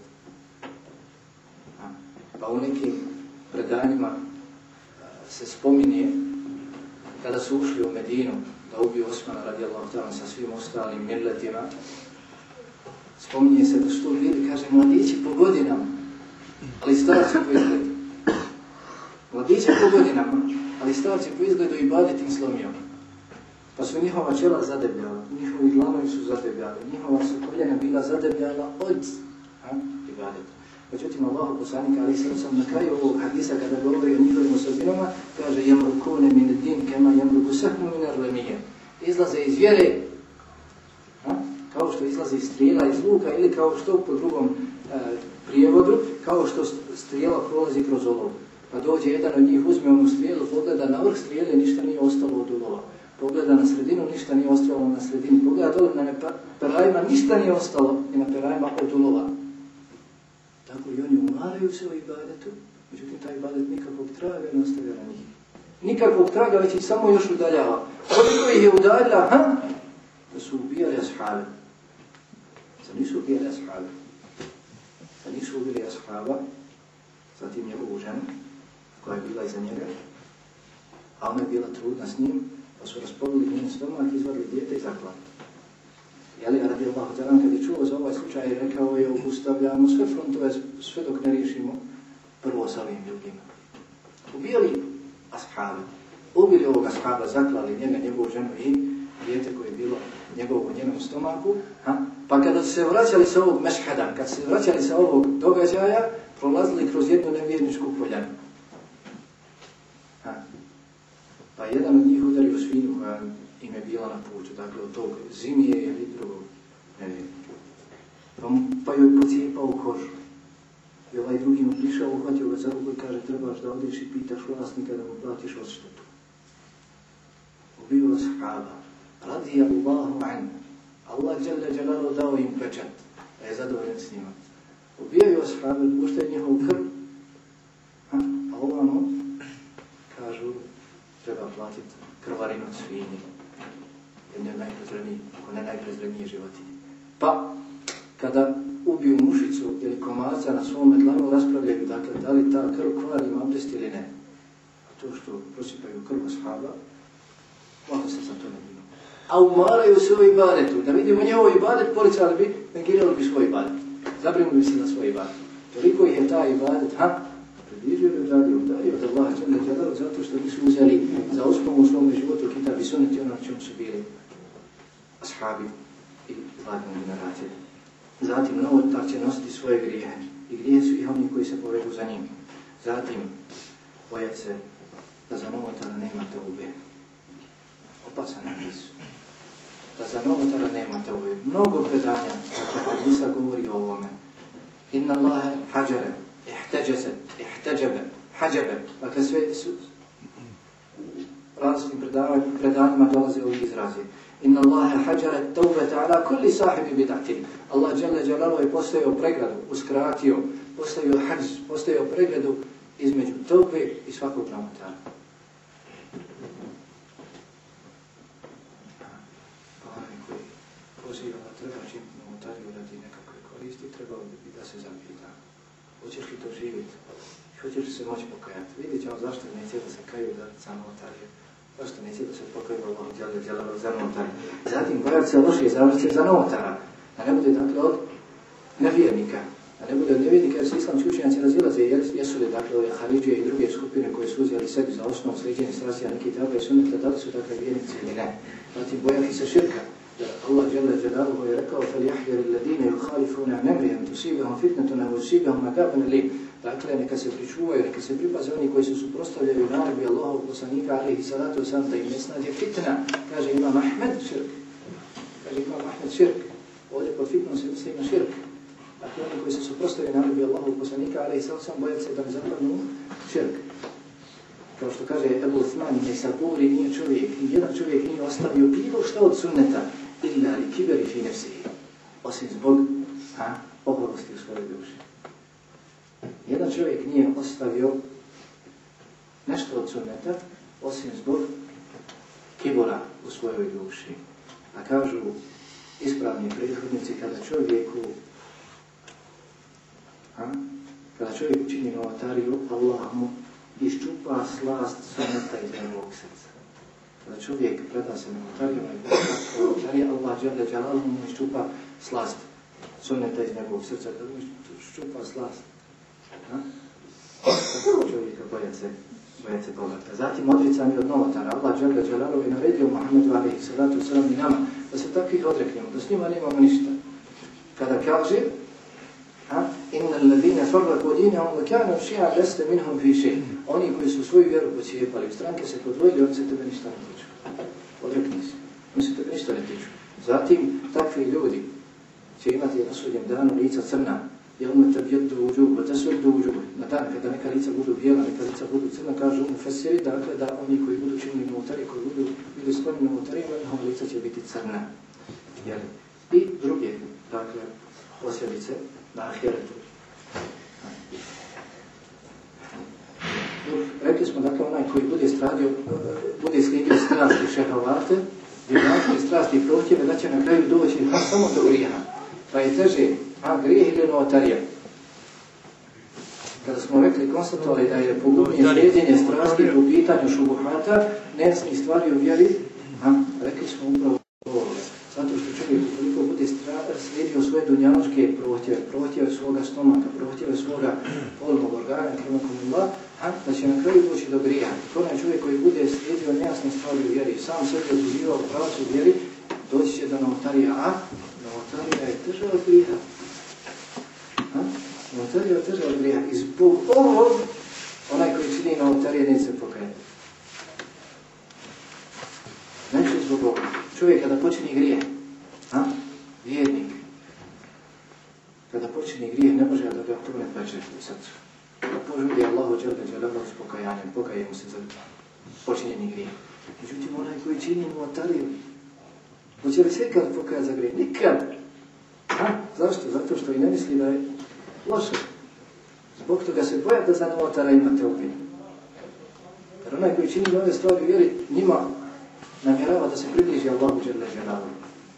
Pa u nekim predanjima se spominje kada su ušli u Medinu da ubiju Osmana radijallahu ta'ala sa svim ostalim mirletima, spominje se da su to bili, kaže, mladići po godinama, ali starci po izgledu. Mladići po godinama, ali starci po izgledu i ibadet im slomio. Pa su njihova čela zadebljala, njihovi glavovi su zadebljali, njihova su koljena bila zadebljala od ibadeta. Međutim, Allahu poslanik alejhi salatu wasalam na kraju ovog hadisa kada govori o njihovim osobinama, kaže yamrukune min ad-din kama yamruku sahmu min ar-ramiyya. Izlaze iz vjere, a? Kao što izlazi strijela iz luka ili kao što po drugom e, prijevodu, kao što strijela prolazi kroz olov. Pa dođe jedan od njih, uzme onu strijelu, pogleda na vrh strijele, ništa nije ostalo od ulova. Pogleda na sredinu, ništa nije ostalo na sredini. Pogleda dole na perajima, ništa nije ostalo i na perajima od ulova. Tako i oni umaraju se o ibadetu, međutim taj ibadet nikakvog traga ne ostavlja na njih. Nikakvog traga, već ih samo još udaljava. Koliko ih je udaljila, ha? Da su ubijali ashabe. Zar nisu ubijali ashabe? Zar nisu ubili ashaba, zatim njegovu ženu, koja je bila iza njega, a ona je bila trudna s njim, pa su raspolili njen stomak, izvadili dijete i zaklali. Jeli radijallahu ta'ala kad je čuo za ovaj slučaj, rekao je, obustavljamo sve frontove sve dok ne riješimo prvo sa ovim ljudima. Ubijali ashabe, ubili ovog ashaba, zaklali njega, njegovu ženu i dijete koje je bilo njegovo u njenom stomaku. Ha? Pa kada su se vraćali sa ovog mešhada, kad se vraćali sa ovog događaja, prolazili kroz jednu nevjerničku poljanu. Ha? Pa jedan od njih udario svinju koja im je bila na putu, dakle od tog zimije ili drugog nevjernika. joj pocijepao kožu. I ovaj drugi mu prišao, uhvatio ga za ruku i kaže trebaš da odeš i pitaš vlasnika da mu platiš odštetu. Ubio ashaba. Radi Allahu an. Allah dželle dželaluhu dao im pečat. Da je zadovoljan s njima. Ubijaju ashabe, puštaju njihovu krv. A ovamo kažu treba platiti krvarinu svinji. Jedne od najprezrenijih, ako ne najprezrenije životinje. Pa, kada ubiju mušicu ili komarca na svome dlanu, raspravljaju, dakle, da li ta krv kvari im abdest ili ne. A to što prosipaju krv ashaba, lako se za to ne bilo. A umaraju se o ibadetu. Da vidimo njegov ibadet, policali bi, negirali bi svoj ibadet. Zabrinuli bi se na svoj ibadet. Toliko ih je taj ibadet, ha? Približio je radio, dario od Allaha dželle dželaluhu zato što nisu uzeli za osnovu u svome životu kitab i sunnet i ono na čemu su bili ashabi i zlatne generacije. Zatim novotar će nositi svoje grijehe i grije su ih oni koji se povedu za njim. Zatim bojat se da za novotara nema teube. Opasan hadis. Da za novotara nema teube. Mnogo predanja hadisa govori o ovome. Inna Allahe hađare, ihtađese, ihtađebe, hađebe. Dakle sve su različitim predanjima dolaze ovi izrazi. Inna Allahe hađare taubete ala kulli sahibi bid'atin. Allah dželle dželaluhu je postavio pregradu, uskratio, postavio hadž, postavio pregradu između taube i svakog novotara. Pa onaj koji poziva da treba činiti novotariju radi nekakve koristi, trebao bi da se zapita. Hoćeš li to živjeti? Hoćeš li se moći pokajati? Vidjet ćemo zašto neće da se kaju za novotariju. Zašto neće da se pokaju Allahu dželle dželaluhu za novotariju. Zatim bojati se lošije završiti za novotara. Da ne bude dakle od nevjernika. Da ne bude od nevjernika jer se islamski učenjaci razilaze jesu li dakle ove Haridžije i druge skupine koje su uzeli sebi za osnovu sliđenje strasti, a neki tabla i sunneta, da li su dakle vjernici ili ne. Zatim bojati se širka. Allah dželle dželaluhu je rekao فَلْيَحْذَرِ الَّذِينَ يُخَالِفُونَ عَنْ أَمْرِهِ أَنْ تُصِيبَهُمْ فِتْنَةٌ أَوْ يُصِيبَهُمْ عَذَابٌ أَلِيمٌ. Dakle, neka se pričuvaju, neka se pripaze oni koji se suprotstavljaju naredbi Allahovog poslanika alejhi salatu vesselam da im ne snađe fitna. Kaže Imam Ahmed širk. Kaže Imam Ahmed širk. Ovdje pod fitnom se misli na širk. Dakle, oni koji se suprotstavljaju naredbi Allahovog poslanika alejhi salatu vesselam boje se da ne zapadnu širk. Kao što kaže Ebu Uthman Nesaburi, nije čovjek, jedan čovjek nije ostavio bilo što od sunneta illa li kiberi fi nefsihi, osim zbog a, oholosti u svojoj duši. Jedan čovjek nije ostavio nešto od sunneta, osim zbog kibora u svojoj duši. A kažu ispravni prethodnici, kada čovjeku a, kada čovjek učini novotariju, Allah mu iščupa slast sunneta iz njegovog srca. Kada čovjek preda se novotarijama i novotarija, Allah dželle dželaluhu mu iščupa slast sunneta iz njegovog srca. Kada mu iščupa slast, tako čovjeka boja se, boja se bogata. Zatim odricanje od novotara. Allah dželle dželaluhu je naredio Muhammedu alejhi salatu vesselam i nama da se takvih odreknemo, da s njima nemamo ništa. Kada kaže inna alladhina farraqu dinahum wa kanu shi'a lasta minhum fi shay. Oni koji su svoju vjeru pocijepali, stranke se podvojili, oni se tebe ništa ne tiču. Odrekni se. Oni se tebe ništa ne tiču. Zatim, takvi ljudi će imati na sudnjem danu lica crna. Jevme tabjeddu vujuh, wa tasuddu vujuh. Na dan kada neka lica budu bijela, neka lica budu crna, kažu mufessiri, dakle da oni koji budu činili novotarije, koji budu bili skloni novotarijama, njihova lica će biti crna. Jel? I druge, dakle, posljedice na ahiretu. Rekli smo, dakle, onaj koji bude stradio, bude slijedio strasti šehavate, djelatnosti strasti i prohtjeve, da će na kraju doći samo do grijeha. Pa je teže, a grijeh ili novotarija. Kada smo rekli, konstatovali da je pogubnije slijedjenje strasti po pitanju šubuhata, nejasnih stvari u vjeri, a rekli smo upravo ovo. Zato što čovjek ukoliko bude slijedio svoje dunjaloške prohtjeve, prohtjeve svoga stomaka, prohtjeve svoga polnog organa, krvokomila, da će na kraju doći do grija. Onaj čovjek koji bude slijedio nejasne stvari u vjeri, sam sebi oduzivao pravac u vjeri, doći će do novotarija, a novotarija je teža od grija. Novotarija je teža od grija. I zbog ovog, onaj koji čini novotarije neće se pokajati. Neće zbog ovog. Čovjek kada počini grije, a? Vjernik, kada počini grijeh, ne može da ga to ne peče u srcu. Da požudi Allahu dželle dželaluhu s pokajanjem, pokaje mu se za počinjeni grijeh. Međutim, onaj koji čini novotariju, hoće li se ikad pokajati za grijeh? Nikad! A? Zašto? Zato što i ne misli da je loše. Zbog toga se boja da za novotara ima teubin. Jer onaj koji čini nove stvari u vjeri, njima namjerava da se približi Allahu dželle dželaluhu.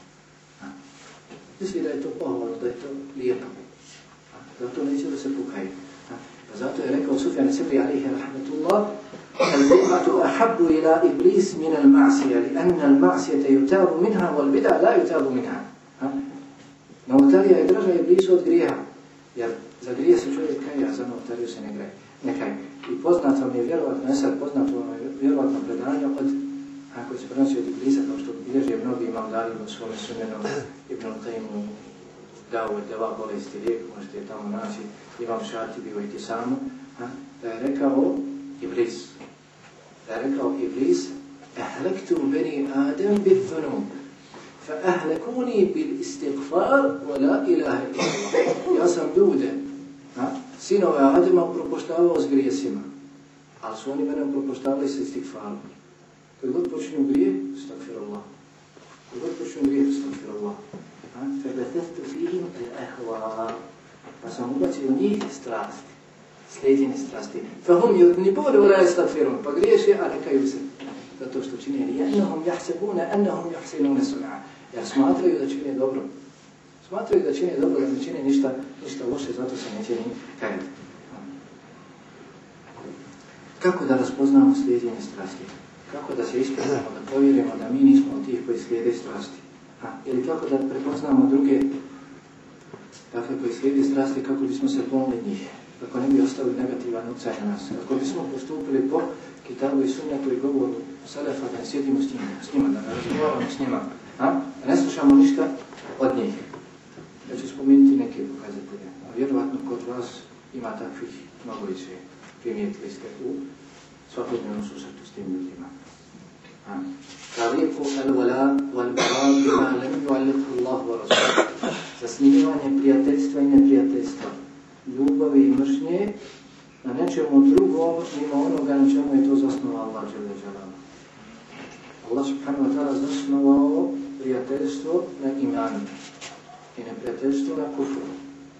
Misli da je to pohvalno, da je to lijepo. Zato neće da se pokaje. Zato je rekao Sufjan Sebri alejhi rahmetullah: "Al-bid'atu ahabbu ila iblis min al-ma'siyah, li'anna al-ma'siyata yutabu minha wal bid'a la yutabu minha." Novotarija je draža iblisu od grijeha, jer za grije se čovjek kaje, a za novotariju se ne graje. Ne kaje. I poznato vam je vjerovatno, ne sad poznato vam je vjerovatno predanje od, ako se prenosi od iblisa, kao što bilježe mnogi imam dali u svome sunenom Ibn Qajmu, dao je deva bolesti lijek, možete je tamo naći, Imam Šati bio i ti samo, da je rekao Iblis, da je rekao Iblis: "Ahlektu beni Adem bit dhunub, fa ahlekuni bil istighfar wa la ilaha illallah." Ja sam ljude, sinove Adema upropoštavao s grijesima, ali su oni mene upropoštavali sa istighfarom. Kad god počinju grije, astagfirullah. Kad god počinju grije, astagfirullah. فَبَثَثْتُ فِيهِمْ الْأَهْوَاءَ Pa sam ubacio njih strasti, slijedjenje strasti. فَهُمْ يُذْنِبُونَ وَلَا يَسْتَغْفِرُونَ Pa griješe, a ne kaju se. Zato što čine لِيَنَّهُمْ يَحْسَبُونَ أَنَّهُمْ يَحْسِنُونَ صُنْعًا Jer smatraju da čine dobro. Smatraju da čine dobro, da ne čine ništa, ništa loše, zato se neće ni kajati. Kako da raspoznamo slijedjenje strasti? Kako da se ispravimo, da povjerimo da mi nismo od tih koji slijede strasti? Ha, ili kako da prepoznamo druge, dakle, koji slijedi strasti, kako bismo se pomogli njih, kako ne bi ostavili negativan utjecaj na nas, kako bismo postupili po kitabu i sunnetu i govoru selefa, da ne sjedimo s njima, s njima, da ne razgovaramo s njima, ha? Da ne slušamo ništa od njih. Ja ću spomenuti neke pokazatelje, a vjerovatno kod vas ima takvih mnogo više, primijetili ste u svakodnevnom susretu s tim ljudima. Tariku al-wala wal-bara bima lam yu'alliqhu Allah wa rasuluhu. Zasnivanje prijateljstva i neprijateljstva, ljubavi i mržnje na nečemu drugom mimo onoga na čemu je to zasnovao Allah dželle dželaluhu. Allah subhanahu wa ta'ala zasnovao prijateljstvo na imanu i neprijateljstvo na kufru.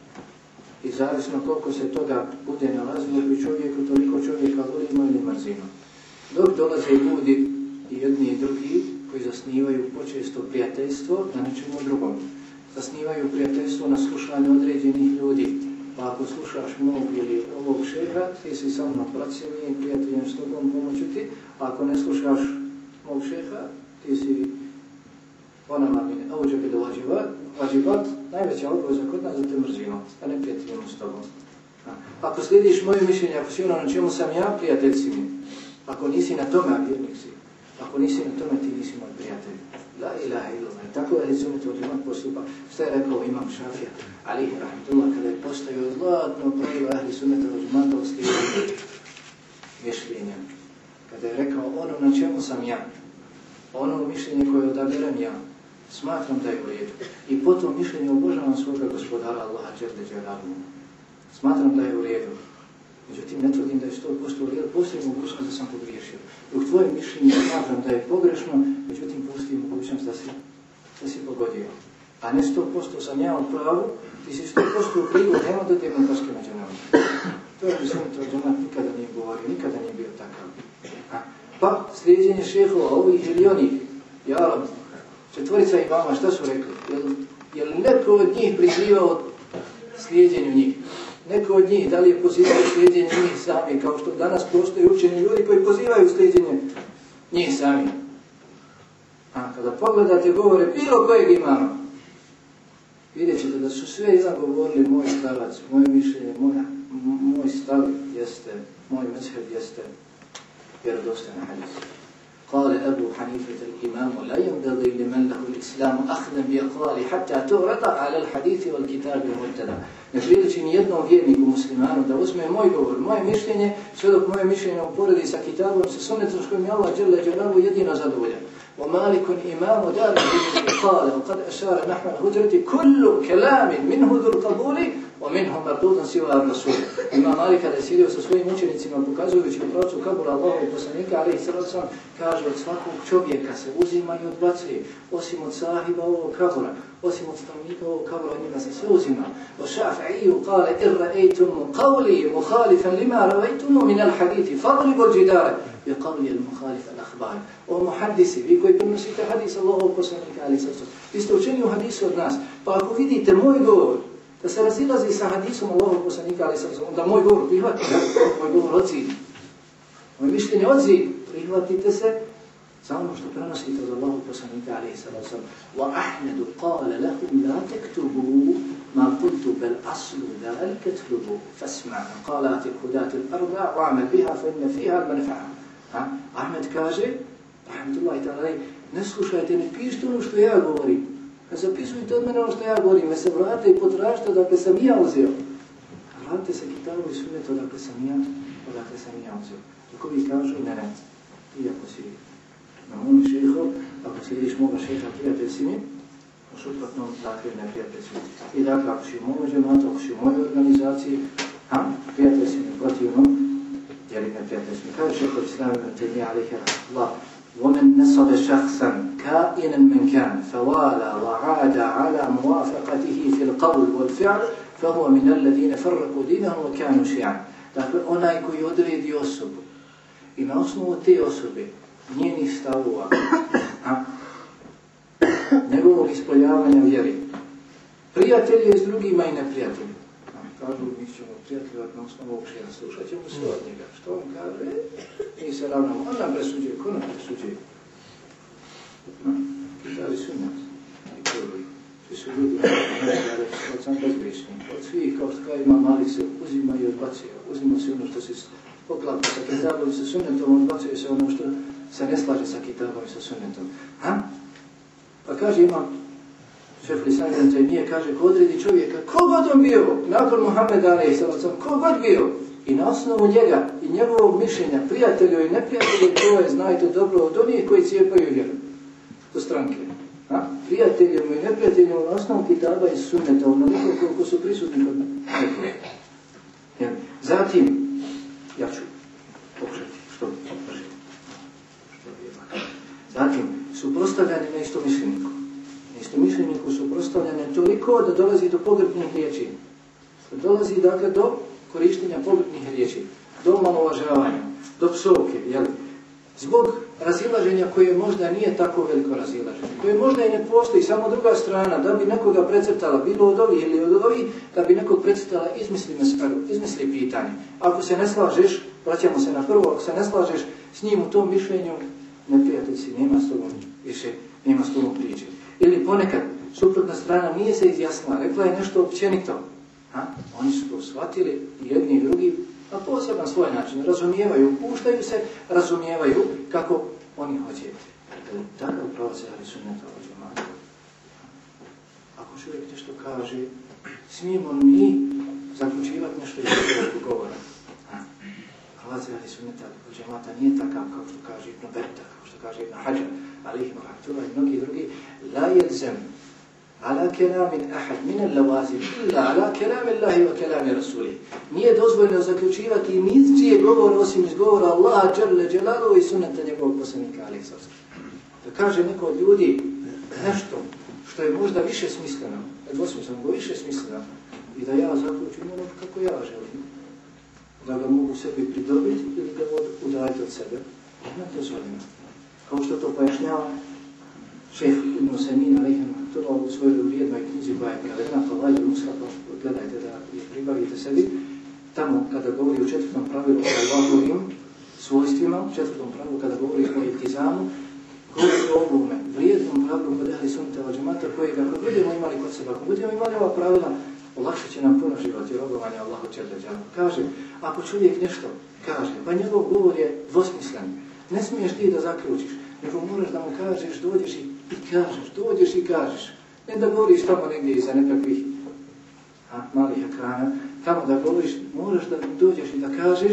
I zavisno koliko se toga bude nalazilo pri čovjeku, toliko čovjeka volimo ili mrzimo. Dok dolaze ljudi i jedni i drugi koji zasnivaju počesto prijateljstvo na nečemu drugom. Zasnivaju prijateljstvo na slušanju određenih ljudi. Pa ako slušaš mog ili ovog šeha, ti si sa mnom pracijenim prijateljem s tobom pomoću ti. A ako ne slušaš mog šeha, ti si onama mine. Ovo će biti vađivat. Vađivat, najveća obaveza kod nas da te mrzimo, a ne prijateljimo s tobom. A, ako slijediš moje mišljenje, ako si ono na čemu sam ja, prijatelj si mi. Ako nisi na tome, a vjernik si. Ako nisi na tome, ti nisi moj prijatelj. La ilaha illallah. Tako je rezumito od imam postupa. Što je rekao imam Šafija, alejhi rahmetullah, kada je postavio zlatno pravilo ahli sunneta od džemata u slijedjenju mišljenja. Kada je rekao ono na čemu sam ja, ono mišljenje koje odaberem ja, smatram da je u redu. I potom mišljenje obožavam svoga gospodara Allaha dželle dželaluhu. Smatram da je u redu. Međutim, ne tvrdim da je sto posto u redu, postoji mogućnost da sam pogriješio. Dok tvoje mišljenje smatram da je pogrešno, međutim, postoji mogućnost da si, da si pogodio. A ne sto posto sam ja u pravu, ti si sto posto u krivu, nema dodirne točke među nama. To je mislim, to džemat nikada nije govorio, nikada nije bio takav. A, pa, slijedjenje šehova ovih ili onih, ja, četvorica imama, šta su rekli? Jel, jel neko od njih prizivao slijedjenju njih? Neko od njih, da li je pozivao slijedjenje njih sami, kao što danas postoje učeni ljudi koji pozivaju slijedjenje njih sami. A kada pogledate govore bilo kojeg imama, vidjet ćete da su sve jedan govorili moj stavac, moje mišljenje, moj, moj stav jeste, moj mezheb jeste vjerodostojna hadis. قال أبو حنيفة الإمام لا ينبغي لمن له الإسلام أخذا بأقوال حتى تعرض على الحديث والكتاب المبتدأ. Ne priliči ni jednom vjerniku muslimanu da uzme moj govor, moje mišljenje, sve dok moje mišljenje uporedi sa kitabom, sa sunnetom s kojim je Allah dželle dželaluhu jedino zadovoljan. ومالك إمام دار الهجرة قال وقد أشار نحو الهجرة كل كلام منه ذو القبول ومنه مردود سوى الرسول. Ima Malik kada je sjedio sa svojim učenicima pokazujući u pravcu kabura Allahovog poslanika alejhi selatu selam, kaže od svakog čovjeka se uzima i odbacuje, osim od sahiba ovog kabura, osim od stanovnika ovog kabura, od njima se sve uzima. وَشَافِعِيُّ قَالَ إِنْ رَأَيْتُمْ قَوْلِي مُخَالِفًا لِمَا رَوَيْتُمُ مِنَ الْحَدِيثِ فَاضْرِبُوا الْجِدَارَ بِقَوْلِ المخالف الأخبار. O muhaddisi, vi koji prenosite hadis Allahovog poslanika alejhi selatu selam, vi ste učeni u hadisu od nas, pa ako vidite moj govor da se razilazi sa hadisom Allahovog poslanika alejhi selatu selam, onda moj govor prihvatite, moj govor odziv, moj mišljenje odziv, prihvatite se za ono što prenosite od Allahovog poslanika alejhi selatu selam. Wa Ahmedu qala lahum la taktubu ma qultu bal aslu dhalika tatlubu fasma' qalat al-hudat al-arba' wa'mal biha fa inna fiha al-manfa'a. Ahmed kaže, rahmetullahi ta'ala, ne slušajte, ne pišite ono što ja govorim. Ne zapisujte od mene ono što ja govorim, ne se vrate i potražite odakle sam ja uzeo. Vratite se kitabu i sunnetu odakle sam ja, odakle sam ja uzeo. Tako vi kažu, ne, ne, ti ako si na mom šeho, ako slijediš moga šeha, prijatelj si mi, u suprotnom, dakle, ne prijatelj si mi. I dakle, ako si u mojoj džematu, ako si u mojoj organizaciji, ha, prijatelj si mi, protivno, jer ne prijatelj si mi. Kaže šeho Islama ibn Taymiyyah alejhi rahmetullah, ومن نصب شخصا كائنا من كان فوالى وعاد على موافقته في القول والفعل فهو من الذين فرقوا دينهم وكانوا شيعا. Dakle, onaj koji odredi osobu i na osnovu te osobe, njenih stavova, a, njegovog ispoljavanja vjeri, prijatelji je s drugima i neprijatelji. Kažu, mi ćemo prijateljivati na osnovu ovog šeha, slušat ćemo sve od njega. Što on kaže? Mi se ravnamo. On nam presuđuje. Ko nam presuđuje? Kitabi sunnet. I prvi. Svi su ljudi, od sam bezgrišni. Od svih, kao što kao ima mali se uzima i odbacuje. Uzima se ono što se poklapa sa kitabom i sa sunnetom, odbacuje se ono što se ne slaže sa kitabom i sa sunnetom. Ha? Pa kaže, ima šef Islama ibn Taymiyyah kaže, ko odredi čovjeka, kogod on bio, nakon Muhammeda alejhi selatu selam, kogod bio, i na osnovu njega i njegovog mišljenja, prijatelju i neprijatelju, to je, znajte dobro, od onih koji cijepaju vjeru, do stranke. A? Prijateljima i neprijateljima na osnovu kitaba i sunneta, onoliko koliko su prisutni kod nekog. Zatim, ja ću pokušati, što brže, što je. Zatim, suprotstavljanje na istomišljeniku. Istomišljeniku su prostavljene toliko da dolazi do pogrdnih riječi. Da dolazi dakle do korištenja pogrdnih riječi, do omalovažavanja, do psovke, jel? Zbog razilaženja koje možda nije tako veliko razilaženje, koje možda i ne postoji, samo druga strana, da bi nekoga precrtala, bilo od ovih ili od ovih, da bi nekog precrtala, izmisli meselu, izmisli pitanje. Ako se ne slažeš, vraćamo se na prvo, ako se ne slažeš s njim u tom mišljenju, neprijatelj si, nema s tobom više, nema s tobom priče. Ili ponekad, suprotna strana nije se izjasnila, rekla je nešto općenito. Ha? Oni su to shvatili, jedni i drugi, na poseban svoj način. Razumijevaju, puštaju se, razumijevaju kako oni hoće. Takav pravac ahli sunneta wal džemaata. Ako čovjek nešto kaže, smijemo mi zaključivati nešto iz ovog govora. Pravac ahli sunneta wal džemaata nije takav kao što kaže Ibn Betta, kao što kaže Ibn Hajar, alejhi rahmetullah i mnogi drugi. La yelzem ala kelamin ahad min al-lawazim illa ala kelami Allahi wa kelami Rasulih. Nije dozvoljeno zaključivati niz čije govor osim iz govora Allaha dželle dželaluhu i sunneta njegovog poslanika alejhi salatu vesselam. Da kaže neko od ljudi nešto što je možda više smisleno, dvosmisleno, go više smisleno, i da ja zaključim ono kako ja želim, da ga mogu sebi pridobiti ili ga udaljiti od sebe, ne dozvoljeno. Kao što to pojašnjava šejh Ibn Usajmin alejhi rahmetullah u svojoj vrijednoj knjizi koja je prevedena Fadailul Mustafa, gledajte da je pribavite sebi, tamo kada govori o četvrtom pravilu o Allahovim svojstvima, u četvrtom pravilu kada govori o iltizamu, govori o ovome vrijednom pravilu kod ahli sunneta wal džemaata kojega ako budemo imali kod sebe, ako budemo imali ova pravila, olakšat će nam puno život i robovanje Allahu dželle dželaluhu. Kaže, ako čovjek nešto kaže, pa njegov govor je dvosmislen, ne smiješ ti da zaključiš, nego moraš da mu kažeš, dođeš i, i kažeš, dođeš i kažeš. Ne da govoriš tamo negdje iza nekakvih a, malih ekrana, tamo da govoriš, moraš da dođeš i da kažeš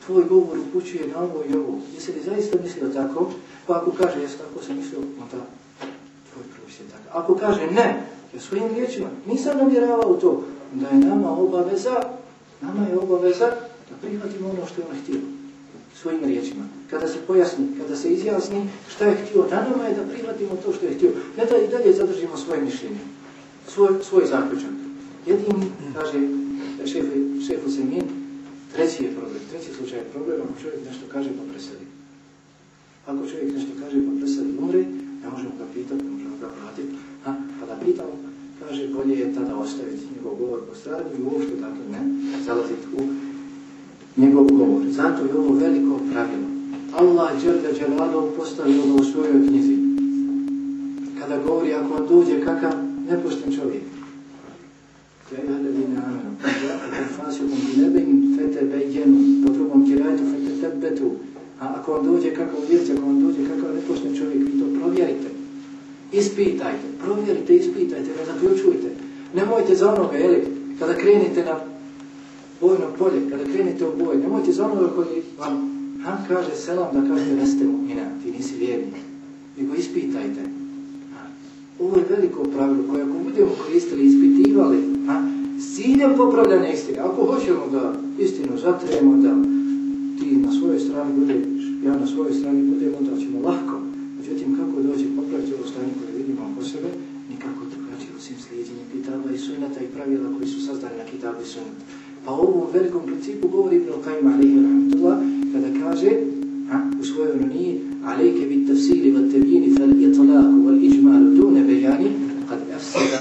tvoj govor upućuje na ovo i ovo. Jesi li zaista mislio tako? Pa ako kaže, jes tako sam mislio, onda tvoj propis je tako. Ako kaže ne, ja svojim riječima nisam namjeravao to, da je nama obaveza, nama je obaveza da prihvatimo ono što je on htio. Svojim riječima. Kada se pojasni, kada se izjasni šta je htio, na nama je da prihvatimo to što je htio. Ne da i dalje zadržimo svoje mišljenje, svoj, svoj zaključak. Jedini, kaže šef Usemin, treći je problem, treći slučaj je problem ako čovjek nešto kaže pa preseli. Ako čovjek nešto kaže pa preseli umre, ne možemo ga pitati, ne možemo ga platiti. A kada pitamo, kaže bolje je tada ostaviti njegov govor po strani i uopšte dakle ne zalaziti u njegov govor. Zato je ovo veliko pravilo. Allah dželle dželaluhu postavio ga u svojoj knjizi. Kada govori, ako on dođe kakav nepošten čovjek, ja i aledine amenu, fasikum binebein fetebejenu, po drugom kirajetu fetetebetu. A ako on dođe kakav vjerci, ako on dođe kakav nepošten čovjek, vi to provjerite. Ispitajte, provjerite, ispitajte, ne zaključujte. Nemojte za onoga, jeli, kada krenete na bojno polje, kada krenete u boj, nemojte za onoga koji vam han kaže selam da kaže neste mu'mina, ti nisi vjernik. Nego ispitajte. Ovo je veliko pravilo koje ako budemo koristili, ispitivali, a, s ciljem popravljanja istine. Ako hoćemo da istinu zatremo, da ti na svojoj strani budeš, ja na svojoj strani budem, onda ćemo lahko. Međutim, kako dođe popraviti ovo stanje koje vidimo oko sebe, nikako drugačije osim slijedjenja kitaba i sunneta i pravila koji su sazdani na kitabu i sunnetu. Pa o ovom velikom principu govori Ibn al-Qayyim alejhi rahmetullah kada kaže a, u svojoj ironiji alejke bit tafsili vat tabjini fal itlaq wal ijmal dun bayani qad afsada